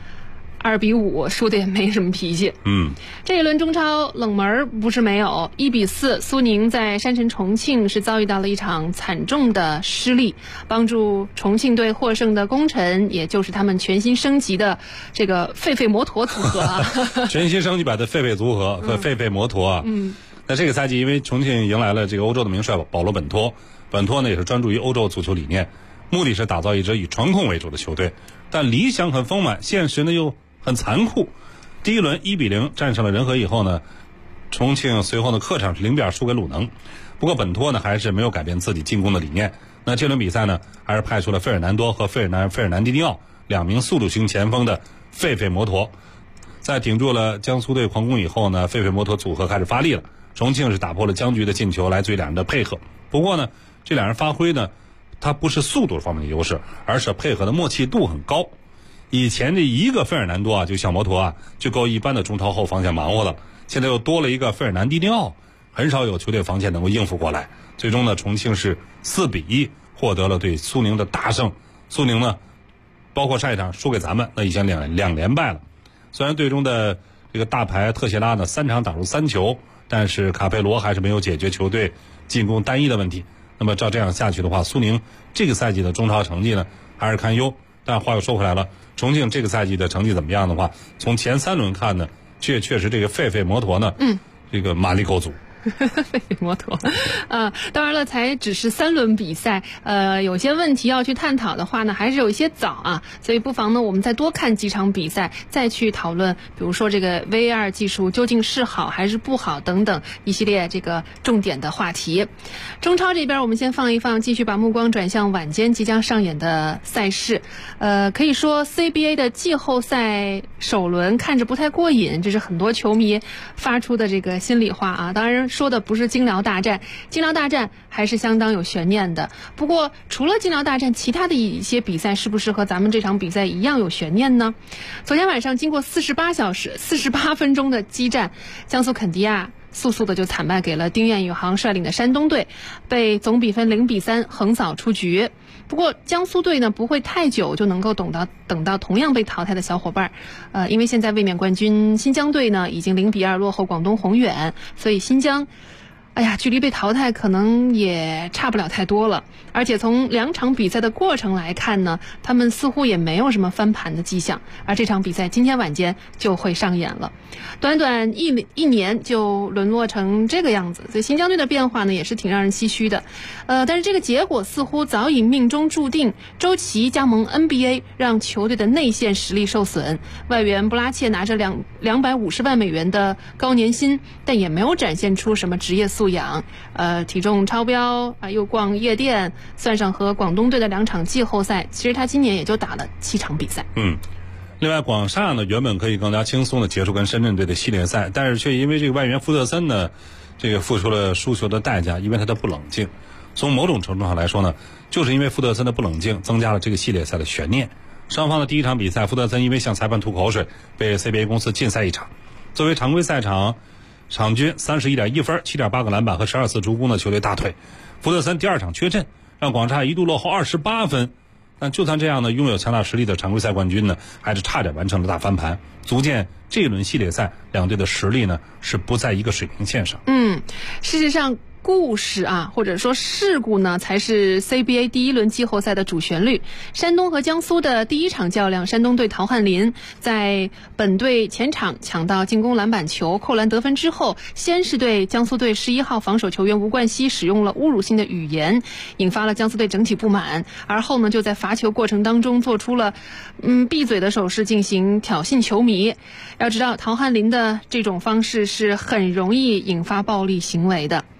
2-5输的也没什么脾气。这一轮中超冷门不是没有，1-4苏宁在山城重庆是遭遇到了一场惨重的失利，帮助重庆队获胜的功臣，也就是他们全新升级的这个狒狒摩托组合全新升级版的狒狒组合和狒狒摩托那这个赛季因为重庆迎来了这个欧洲的名帅保罗本托呢也是专注于欧洲足球理念，目的是打造一支以传控为主的球队，但理想很丰满，现实呢又很残酷。第一轮1-0战胜了仁和以后呢，重庆随后的客场是0-2输给鲁能。不过本托呢还是没有改变自己进攻的理念。那这轮比赛呢，还是派出了费尔南多和费尔南迪尼奥2名速度型前锋的狒狒摩托。在顶住了江苏队狂攻以后呢，狒狒摩托组合开始发力了。重庆是打破了僵局的进球，来自于2人的配合。不过呢，这2人发挥呢，它不是速度方面的优势，而是配合的默契度很高。以前这一个费尔南多就小摩托就够一般的中超后防线忙活了，现在又多了一个费尔南迪尼奥，很少有球队防线能够应付过来。最终呢，重庆是4-1获得了对苏宁的大胜。苏宁呢，包括上一场输给咱们，那已经两连败了。虽然队中的这个大牌特谢拉呢3场打入3球，但是卡佩罗还是没有解决球队进攻单一的问题。那么照这样下去的话，苏宁这个赛季的中超成绩呢还是堪忧。但话又说回来了，重庆这个赛季的成绩怎么样的话，从前3轮看呢，确实这个狒狒摩托呢，这个马力够足。 狒狒摩托当然了，才只是3轮比赛，有些问题要去探讨的话呢，还是有一些早所以不妨呢，我们再多看几场比赛，再去讨论，比如说这个 VAR 技术究竟是好还是不好等等一系列这个重点的话题。中超这边我们先放一放，继续把目光转向晚间即将上演的赛事。可以说 CBA 的季后赛首轮看着不太过瘾，这是很多球迷发出的这个心里话当然说的不是金辽大战，金辽大战还是相当有悬念的。不过除了金辽大战，其他的一些比赛是不是和咱们这场比赛一样有悬念呢？昨天晚上经过48小时48分钟的激战，江苏肯迪亚速速的就惨败给了丁彦雨航率领的山东队，被总比分0-3横扫出局。不过江苏队呢不会太久就能够等到同样被淘汰的小伙伴，因为现在卫冕冠军新疆队呢已经0-2落后广东宏远，所以新疆距离被淘汰可能也差不了太多了。而且从2场比赛的过程来看呢，他们似乎也没有什么翻盘的迹象。而这场比赛今天晚间就会上演了，短短一年就沦落成这个样子，所以新疆队的变化呢也是挺让人唏嘘的。但是这个结果似乎早已命中注定。周琦加盟 NBA 让球队的内线实力受损，外援布拉切拿着250万美元的高年薪，但也没有展现出什么职业素养，体重超标又逛夜店，算上和广东队的2场季后赛，其实他今年也就打了7场比赛。 另外广厦呢原本可以更加轻松的结束跟深圳队的系列赛，但是却因为这个外援福特森呢这个付出了输球的代价，因为他的不冷静。从某种程度上来说呢，就是因为福特森的不冷静增加了这个系列赛的悬念。双方的第一场比赛，福特森因为向裁判吐口水被 CBA 公司禁赛1场。作为常规赛场均 31.1 分 7.8 个篮板和12次助攻的球队大腿，福特森第2场缺阵，让广厦一度落后28分。但就算这样呢，拥有强大实力的常规赛冠军呢，还是差点完成了大翻盘，足见这一轮系列赛2队的实力呢是不在一个水平线上。 事实上故事或者说事故呢，才是 CBA 第1轮季后赛的主旋律。山东和江苏的第1场较量，山东队陶汉林在本队前场抢到进攻篮板球，扣篮得分之后，先是对江苏队11号防守球员吴冠希使用了侮辱性的语言，引发了江苏队整体不满。而后呢，就在罚球过程当中做出了闭嘴的手势进行挑衅球迷。要知道陶汉林的这种方式是很容易引发暴力行为的。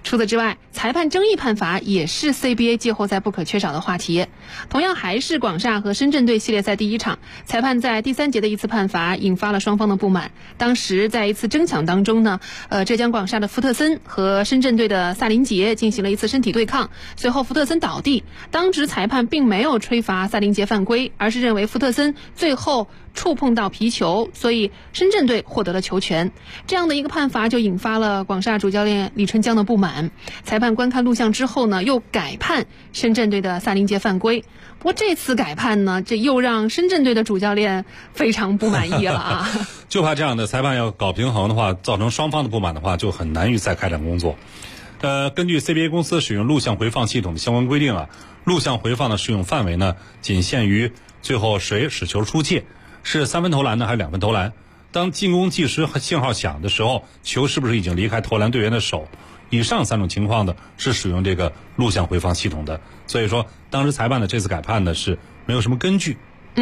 除此之外，裁判争议判罚也是 CBA 季后赛不可缺少的话题。同样还是广厦和深圳队系列赛第一场，裁判在第3节的一次判罚引发了双方的不满。当时在一次争抢当中呢，浙江广厦的福特森和深圳队的萨林杰进行了一次身体对抗，随后福特森倒地，当值裁判并没有吹罚萨林杰犯规，而是认为福特森最后触碰到皮球，所以深圳队获得了球权。这样的一个判罚就引发了广厦主教练李春江的不满。裁判观看录像之后呢，又改判深圳队的萨林杰犯规。不过这次改判呢，这又让深圳队的主教练非常不满意了啊！ 就怕这样的裁判要搞平衡的话，造成双方的不满的话，就很难于再开展工作。根据 CBA 公司使用录像回放系统的相关规定啊，录像回放的适用范围呢，仅限于最后谁使球出界，是3分投篮呢，还是2分投篮？当进攻计时和信号响的时候，球是不是已经离开投篮队员的手？以上3种情况的是使用这个录像回放系统的。所以说，当时裁判的这次改判呢是没有什么根据。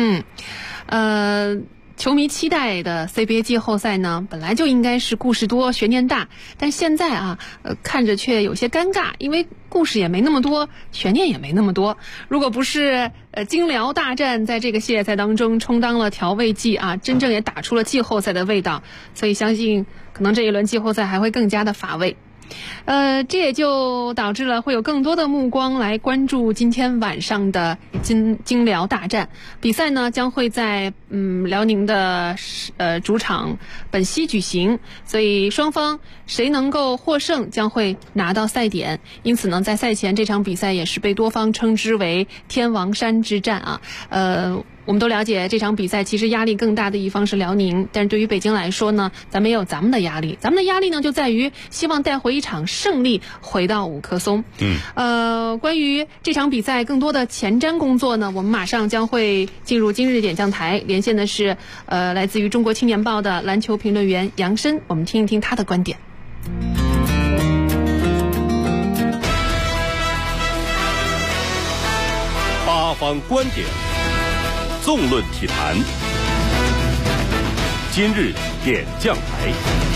球迷期待的 CBA 季后赛呢，本来就应该是故事多、悬念大，但现在啊，看着却有些尴尬，因为故事也没那么多，悬念也没那么多。如果不是金辽大战在这个系列赛当中充当了调味剂啊，真正也打出了季后赛的味道，所以相信可能这一轮季后赛还会更加的乏味。这也就导致了会有更多的目光来关注今天晚上的金辽大战比赛呢，将会在辽宁的主场本溪举行，所以双方谁能够获胜将会拿到赛点。因此呢，在赛前这场比赛也是被多方称之为天王山之战啊。我们都了解这场比赛其实压力更大的一方是辽宁，但是对于北京来说呢，咱们也有咱们的压力。咱们的压力呢就在于希望带回一场胜利，回到五棵松。关于这场比赛更多的前瞻工作呢，我们马上将会进入今日点将台，连线的是来自于中国青年报的篮球评论员杨申，我们听一听他的观点。 八方观点，纵论体坛，今日点将台。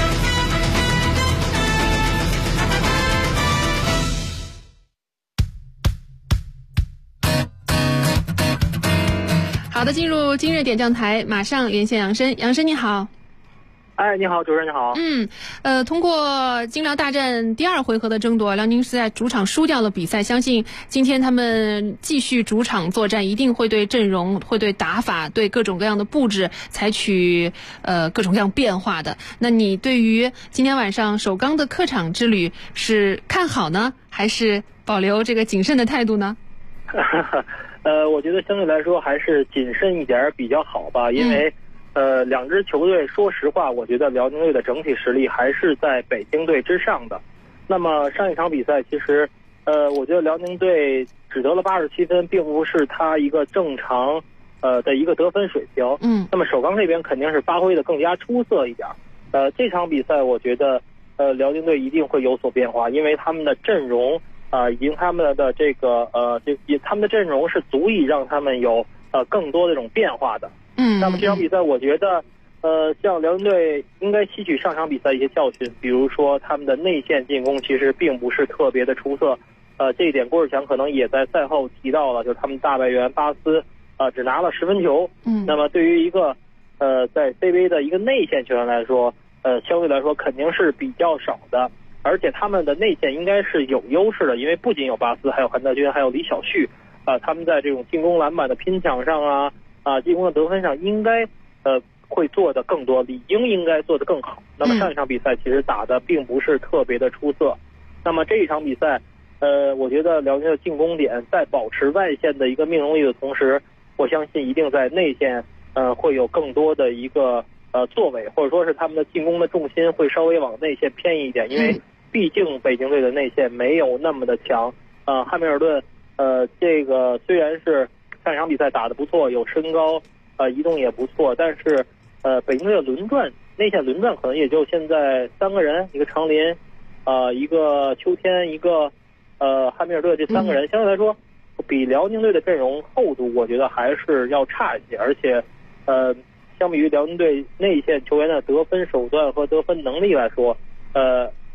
好的，进入今日点将台，马上连线杨申。杨申你好。 你好，主持人你好。 通过金辽大战第2回合的争夺，辽宁是在主场输掉了比赛，相信今天他们继续主场作战，一定会对阵容、会对打法、对各种各样的布置采取各种各样变化的。那你对于今天晚上首钢的客场之旅是看好呢，还是保留这个谨慎的态度呢？ 我觉得相对来说还是谨慎一点比较好吧，因为两支球队说实话，我觉得辽宁队的整体实力还是在北京队之上的。那么上一场比赛其实我觉得辽宁队只得了87分，并不是他一个正常的一个得分水平。那么首钢这边肯定是发挥的更加出色一点。这场比赛我觉得辽宁队一定会有所变化，因为他们的阵容以及他们的这个他们的阵容是足以让他们有更多的这种变化的。那么这场比赛我觉得像辽宁队应该吸取上场比赛一些教训，比如说他们的内线进攻其实并不是特别的出色。这一点郭士强可能也在赛后提到了，就是他们大外援巴斯只拿了10分球。那么对于一个在 CBA 的一个内线球员来说，相对来说肯定是比较少的，而且他们的内线应该是有优势的，因为不仅有巴斯，还有韩德君，还有李晓旭他们在这种进攻篮板的拼抢上进攻的得分上应该会做得更多，理应应该做得更好。那么上一场比赛其实打得并不是特别的出色。那么这一场比赛我觉得辽宁的进攻点在保持外线的一个命中率的同时，我相信一定在内线会有更多的一个作为，或者说是他们的进攻的重心会稍微往内线偏移一点，因为毕竟北京队的内线没有那么的强。汉密尔顿这个虽然是上一场比赛打得不错，有身高移动也不错，但是北京队的轮转内线轮转可能也就现在3个人，一个长林一个秋天，一个汉密尔顿，这3个人相对来说比辽宁队的阵容厚度我觉得还是要差一些，而且相比于辽宁队内线球员的得分手段和得分能力来说，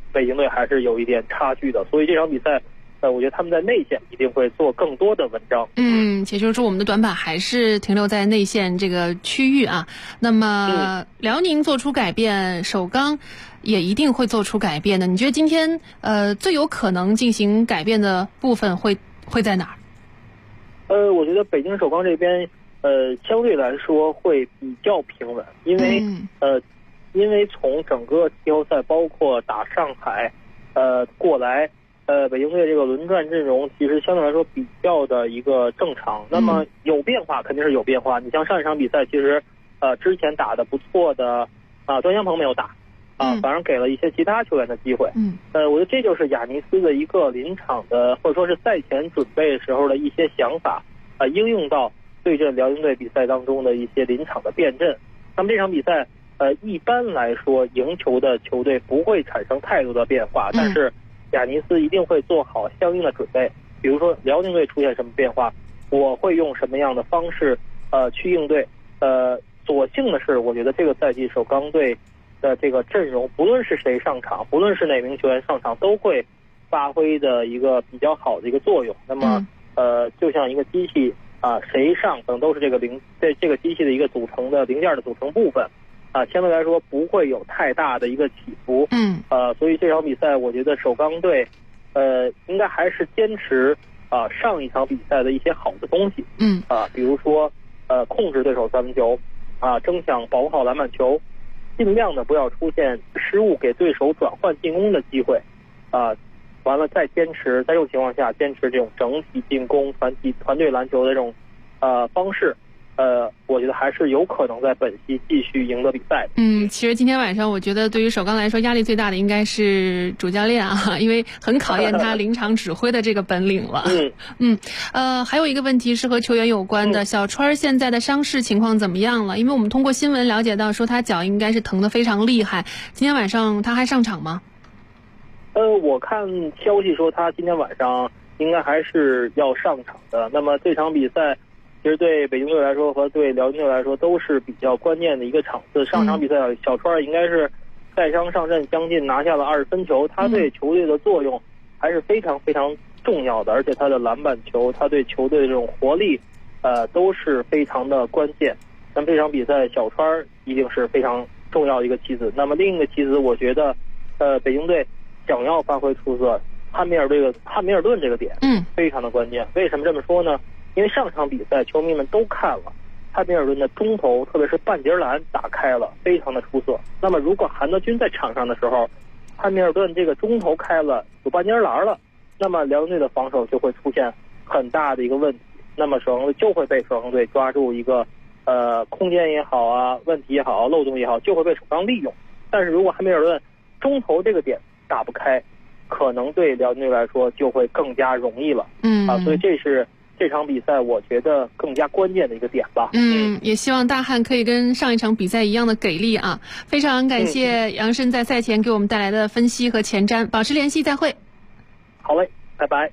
北京队还是有一点差距的，所以这场比赛我觉得他们在内线一定会做更多的文章。 也就是说我们的短板还是停留在内线这个区域啊。那么辽宁做出改变，首钢也一定会做出改变的。你觉得今天最有可能进行改变的部分会在哪儿？我觉得北京首钢这边相对来说会比较平稳，因为从整个季后赛包括打上海过来北京队这个轮转阵容其实相对来说比较的一个正常。那么有变化肯定是有变化，你像上一场比赛其实之前打得不错的段香鹏没有打反而给了一些其他球员的机会。我觉得这就是亚尼斯的一个临场的或者说是赛前准备时候的一些想法应用到对阵辽宁队比赛当中的一些临场的变阵。那么这场比赛一般来说赢球的球队不会产生太多的变化，但是亚尼斯一定会做好相应的准备。比如说辽宁队出现什么变化，我会用什么样的方式去应对。所幸的是我觉得这个赛季首钢队的这个阵容不论是谁上场，不论是哪名球员上场都会发挥的一个比较好的一个作用。那么就像一个机器谁上可能都是这个机器的一个组成的零件的组成部分相对来说不会有太大的一个起伏。所以这场比赛我觉得首钢队应该还是坚持上一场比赛的一些好的东西。比如说控制对手三分球争抢保护好篮板球，尽量的不要出现失误给对手转换进攻的机会完了再坚持在这种情况下坚持这种整体进攻团队篮球的这种方式我觉得还是有可能在本期继续赢得比赛的。 其实今天晚上我觉得对于首钢来说压力最大的应该是主教练因为很考验他临场指挥的这个本领了。还有一个问题是和球员有关的，小川现在的伤势情况怎么样了？因为我们通过新闻了解到说他脚应该是疼得非常厉害，今天晚上他还上场吗？ 我看消息说他今天晚上应该还是要上场的。那么这场比赛其实对北京队来说和对辽宁队来说都是比较关键的一个场次。上场比赛小川应该是带伤上阵将近拿下了20分球，他对球队的作用还是非常非常重要的，而且他的篮板球他对球队的这种活力都是非常的关键。那么这场比赛小川一定是非常重要的一个棋子。那么另一个棋子我觉得北京队想要发挥出色，汉密尔顿这个点非常的关键。为什么这么说呢？因为上场比赛球迷们都看了汉密尔顿的中投特别是半截篮打开了，非常的出色。那么如果韩德君在场上的时候汉密尔顿这个中投开了有半截篮了，那么辽宁队的防守就会出现很大的一个问题，那么首钢队就会被首钢队抓住一个空间也好问题也好漏洞也好就会被首钢利用。但是如果汉密尔顿中投这个点打不开，可能对辽宁队来说就会更加容易了。所以这是这场比赛我觉得更加关键的一个点吧。 也希望大汉可以跟上一场比赛一样的给力啊！非常感谢杨申在赛前给我们带来的分析和前瞻，保持联系，再会。 好嘞，拜拜。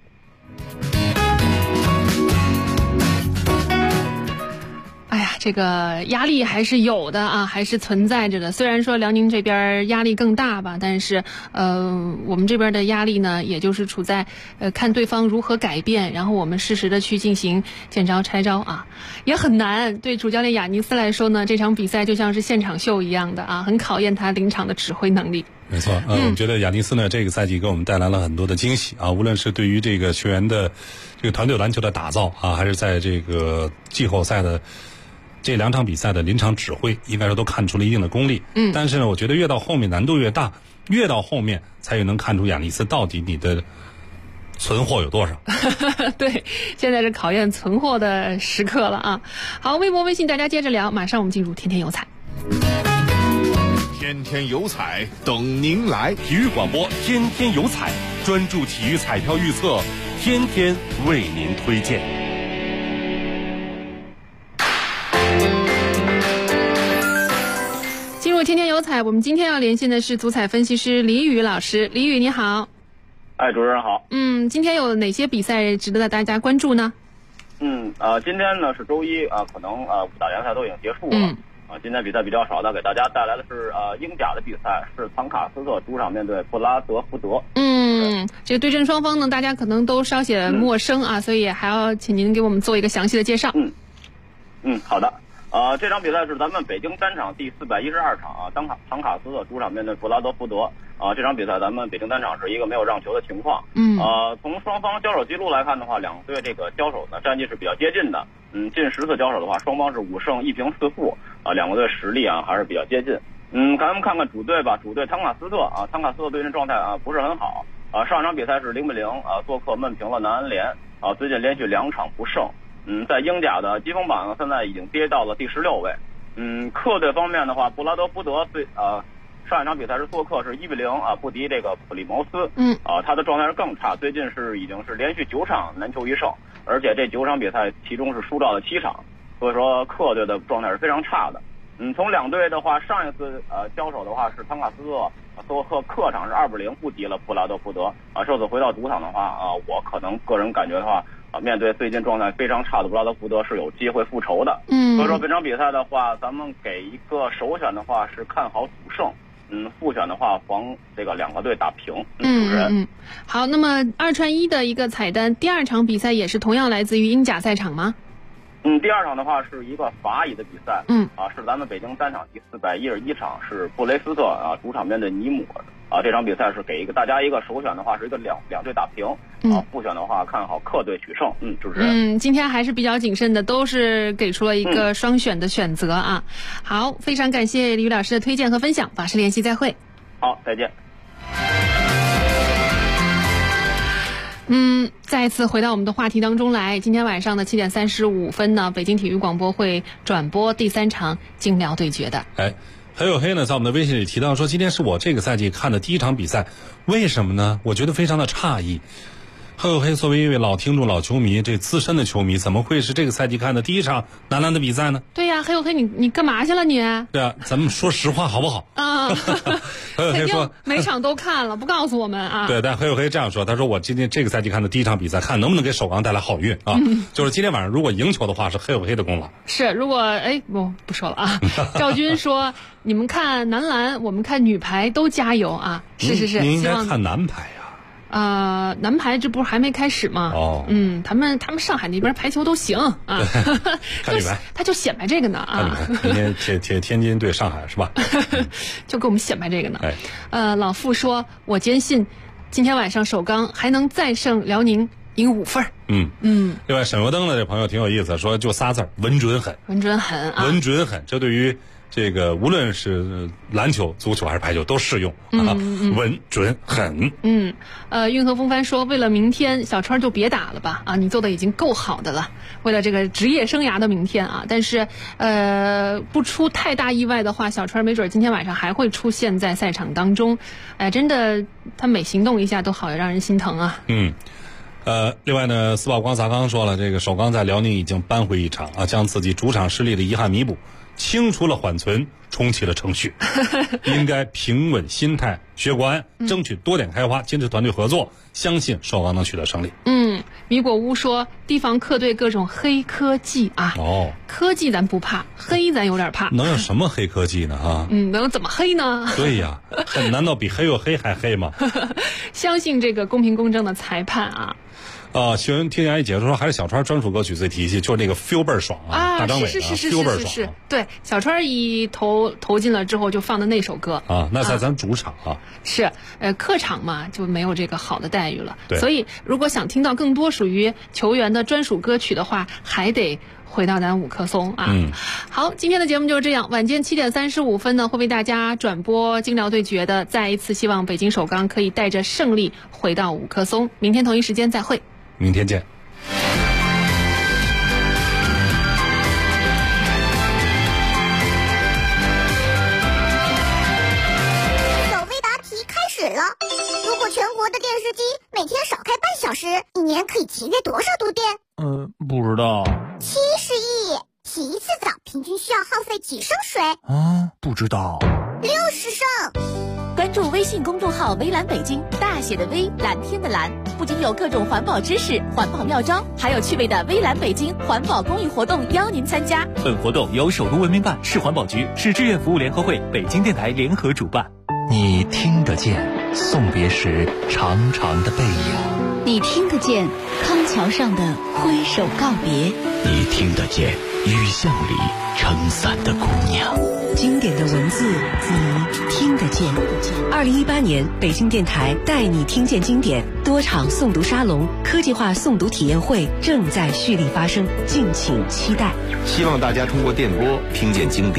哎呀，这个压力还是有的还是存在着的。虽然说辽宁这边压力更大吧，但是我们这边的压力呢，也就是处在看对方如何改变，然后我们适时的去进行见招拆招也很难。对主教练亚尼斯来说呢，这场比赛就像是现场秀一样的很考验他临场的指挥能力。 没错，我们觉得亚尼斯呢这个赛季给我们带来了很多的惊喜无论是对于这个球员的这个团队篮球的打造还是在这个季后赛的这2场比赛的临场指挥，应该说都看出了一定的功力。但是呢，我觉得越到后面难度越大，越到后面才能看出亚尼斯到底你的存货有多少。 对，现在是考验存货的时刻了好，微博微信大家接着聊，马上我们进入天天有彩。 天天有彩等您来， 体育广播天天有彩，专注体育彩票预测，天天为您推荐。 进入天天有彩，我们今天要连线的是足彩分析师李宇老师。李宇你好。 主持人好。 今天有哪些比赛值得大家关注呢？ 今天呢是周一可能5大联赛都已经结束了。 今天比赛比较少的，给大家带来的是英甲的比赛，是唐卡斯特主场面对布拉德福德。 这个对阵双方呢，大家可能都稍显陌生啊，所以还要请您给我们做一个详细的介绍。 好的。这场比赛是咱们北京单场第412场啊，唐卡斯特主场面对布拉德福德。这场比赛咱们北京单场是一个没有让球的情况。从双方交手记录来看的话，两队这个交手呢战绩是比较接近的。近10次交手的话，双方是5胜1平4负啊，两个队实力啊还是比较接近。咱们看看主队吧，主队唐卡斯特啊，唐卡斯特对阵状态啊不是很好啊，上一场比赛是0-0啊，做客闷平了南安联啊，最近连续2场不胜。在英甲的积分榜呢，现在已经跌到了第16位。客队方面的话，布拉德福德上一场比赛是做客是1-0啊，不敌这个普利茅斯。他的状态是更差，最近是已经是连续9场难求一胜，而且这9场比赛其中是输到了7场，所以说客队的状态是非常差的。从两队的话，上一次交手的话是唐卡斯特做客场是2-0不敌了布拉德福德啊，这次回到主场的话我可能个人感觉的话面对最近状态非常差的布拉德福德是有机会复仇的。所以说本场比赛的话，咱们给一个首选的话是看好主胜。复选的话防这个两个队打平。主持人。 好，那么2串1的一个彩蛋，第2场比赛也是同样来自于英甲赛场吗？ 第2场的话是一个法乙的比赛。是咱们北京单场第411场，是布雷斯特啊主场面对尼姆啊，这场比赛是给大家一个首选的话是一个两队打平复选的话看好客队取胜。主持人。 今天还是比较谨慎的，都是给出了一个双选的选择啊。好，非常感谢李宇老师的推荐和分享，法师联系再会。 好，再见。 再次回到我们的话题当中来。今天晚上的7点35分呢，北京体育广播会转播第3场京辽对决的。 黑有黑呢，在我们的微信里提到说，今天是我这个赛季看的第1场比赛，为什么呢？我觉得非常的诧异。黑有黑作为一位老听众、老球迷，这资深的球迷，怎么会是这个赛季看的第1场男篮的比赛呢？ 对呀，黑有黑，你干嘛去了你？ 对啊，咱们说实话好不好？黑有黑说每场都看了，不告诉我们啊。 对，但黑有黑这样说，他说我今天这个赛季看的第1场比赛，看能不能给首钢带来好运啊。就是今天晚上如果赢球的话，是黑有黑的功劳。 是，如果不说了啊。赵军说你们看男篮，我们看女排都加油啊！是， 你应该看男排呀。 男排这不是还没开始吗？他们上海那边排球都行啊。 看女排， 他就显摆这个呢啊。 今天天津对上海是吧？ 就给我们显摆这个呢。老傅说，我坚信今天晚上首钢还能再胜辽宁，赢5分。 另外沈油灯的这朋友挺有意思，说就仨字儿：稳准狠。 稳准狠啊！ 稳准狠，这对于这个无论是篮球、足球还是排球都适用啊。稳准狠。 运河风帆说，为了明天，小川就别打了吧啊！你做的已经够好的了，为了这个职业生涯的明天啊。但是不出太大意外的话，小川没准今天晚上还会出现在赛场当中。真的，他每行动一下都好让人心疼啊。 另外呢，斯宝光砸刚说了，这个首钢在辽宁已经扳回一场啊，将自己主场失利的遗憾弥补，清除了缓存，重启了程序。应该平稳心态，学国安，争取多点开花，坚持团队合作，相信首钢能取得胜利。 米果屋说，提防客队各种黑科技啊。科技咱不怕，黑咱有点怕。 能有什么黑科技呢？ 能怎么黑呢？ 对呀，难道比黑有黑还黑吗？ 相信这个公平公正的裁判啊。 新闻听见一解说还是小川专属歌曲最提气，就是那个 feel 倍儿爽啊，大张伟的 feel 倍儿爽。 对，小川一投进了之后就放的那首歌啊。那在咱主场啊， 是客场嘛就没有这个好的待遇了。所以如果想听到更多属于球员的专属歌曲的话，还得回到咱五棵松啊。好，今天的节目就是这样。晚间7点35分呢，会为大家转播京辽对决的。再一次希望北京首钢可以带着胜利回到五棵松。明天同一时间再会。 明天见。 小飞答题开始了。如果全国的电视机每天少开半小时，一年可以节约多少度电？ 不知道。 70亿。洗一次澡平均需要耗费几升水？ 不知道。 60升。 关注注微信公众号“微蓝北京”，大写的微，蓝天的蓝，不仅有各种环保知识、环保妙招，还有趣味的微蓝北京环保公益活动邀您参加。 本活动由首都文明办、市环保局、市志愿服务联合会、北京电台联合主办。 你听得见送别时长长的背影， 你听得见康桥上的挥手告别， 你听得见雨巷里撑伞的姑娘。 经典的文字，你听得见。2018年，北京电台带你听见经典多场诵读沙龙、科技化诵读体验会正在蓄力发生，敬请期待。 希望大家通过电波听见经典。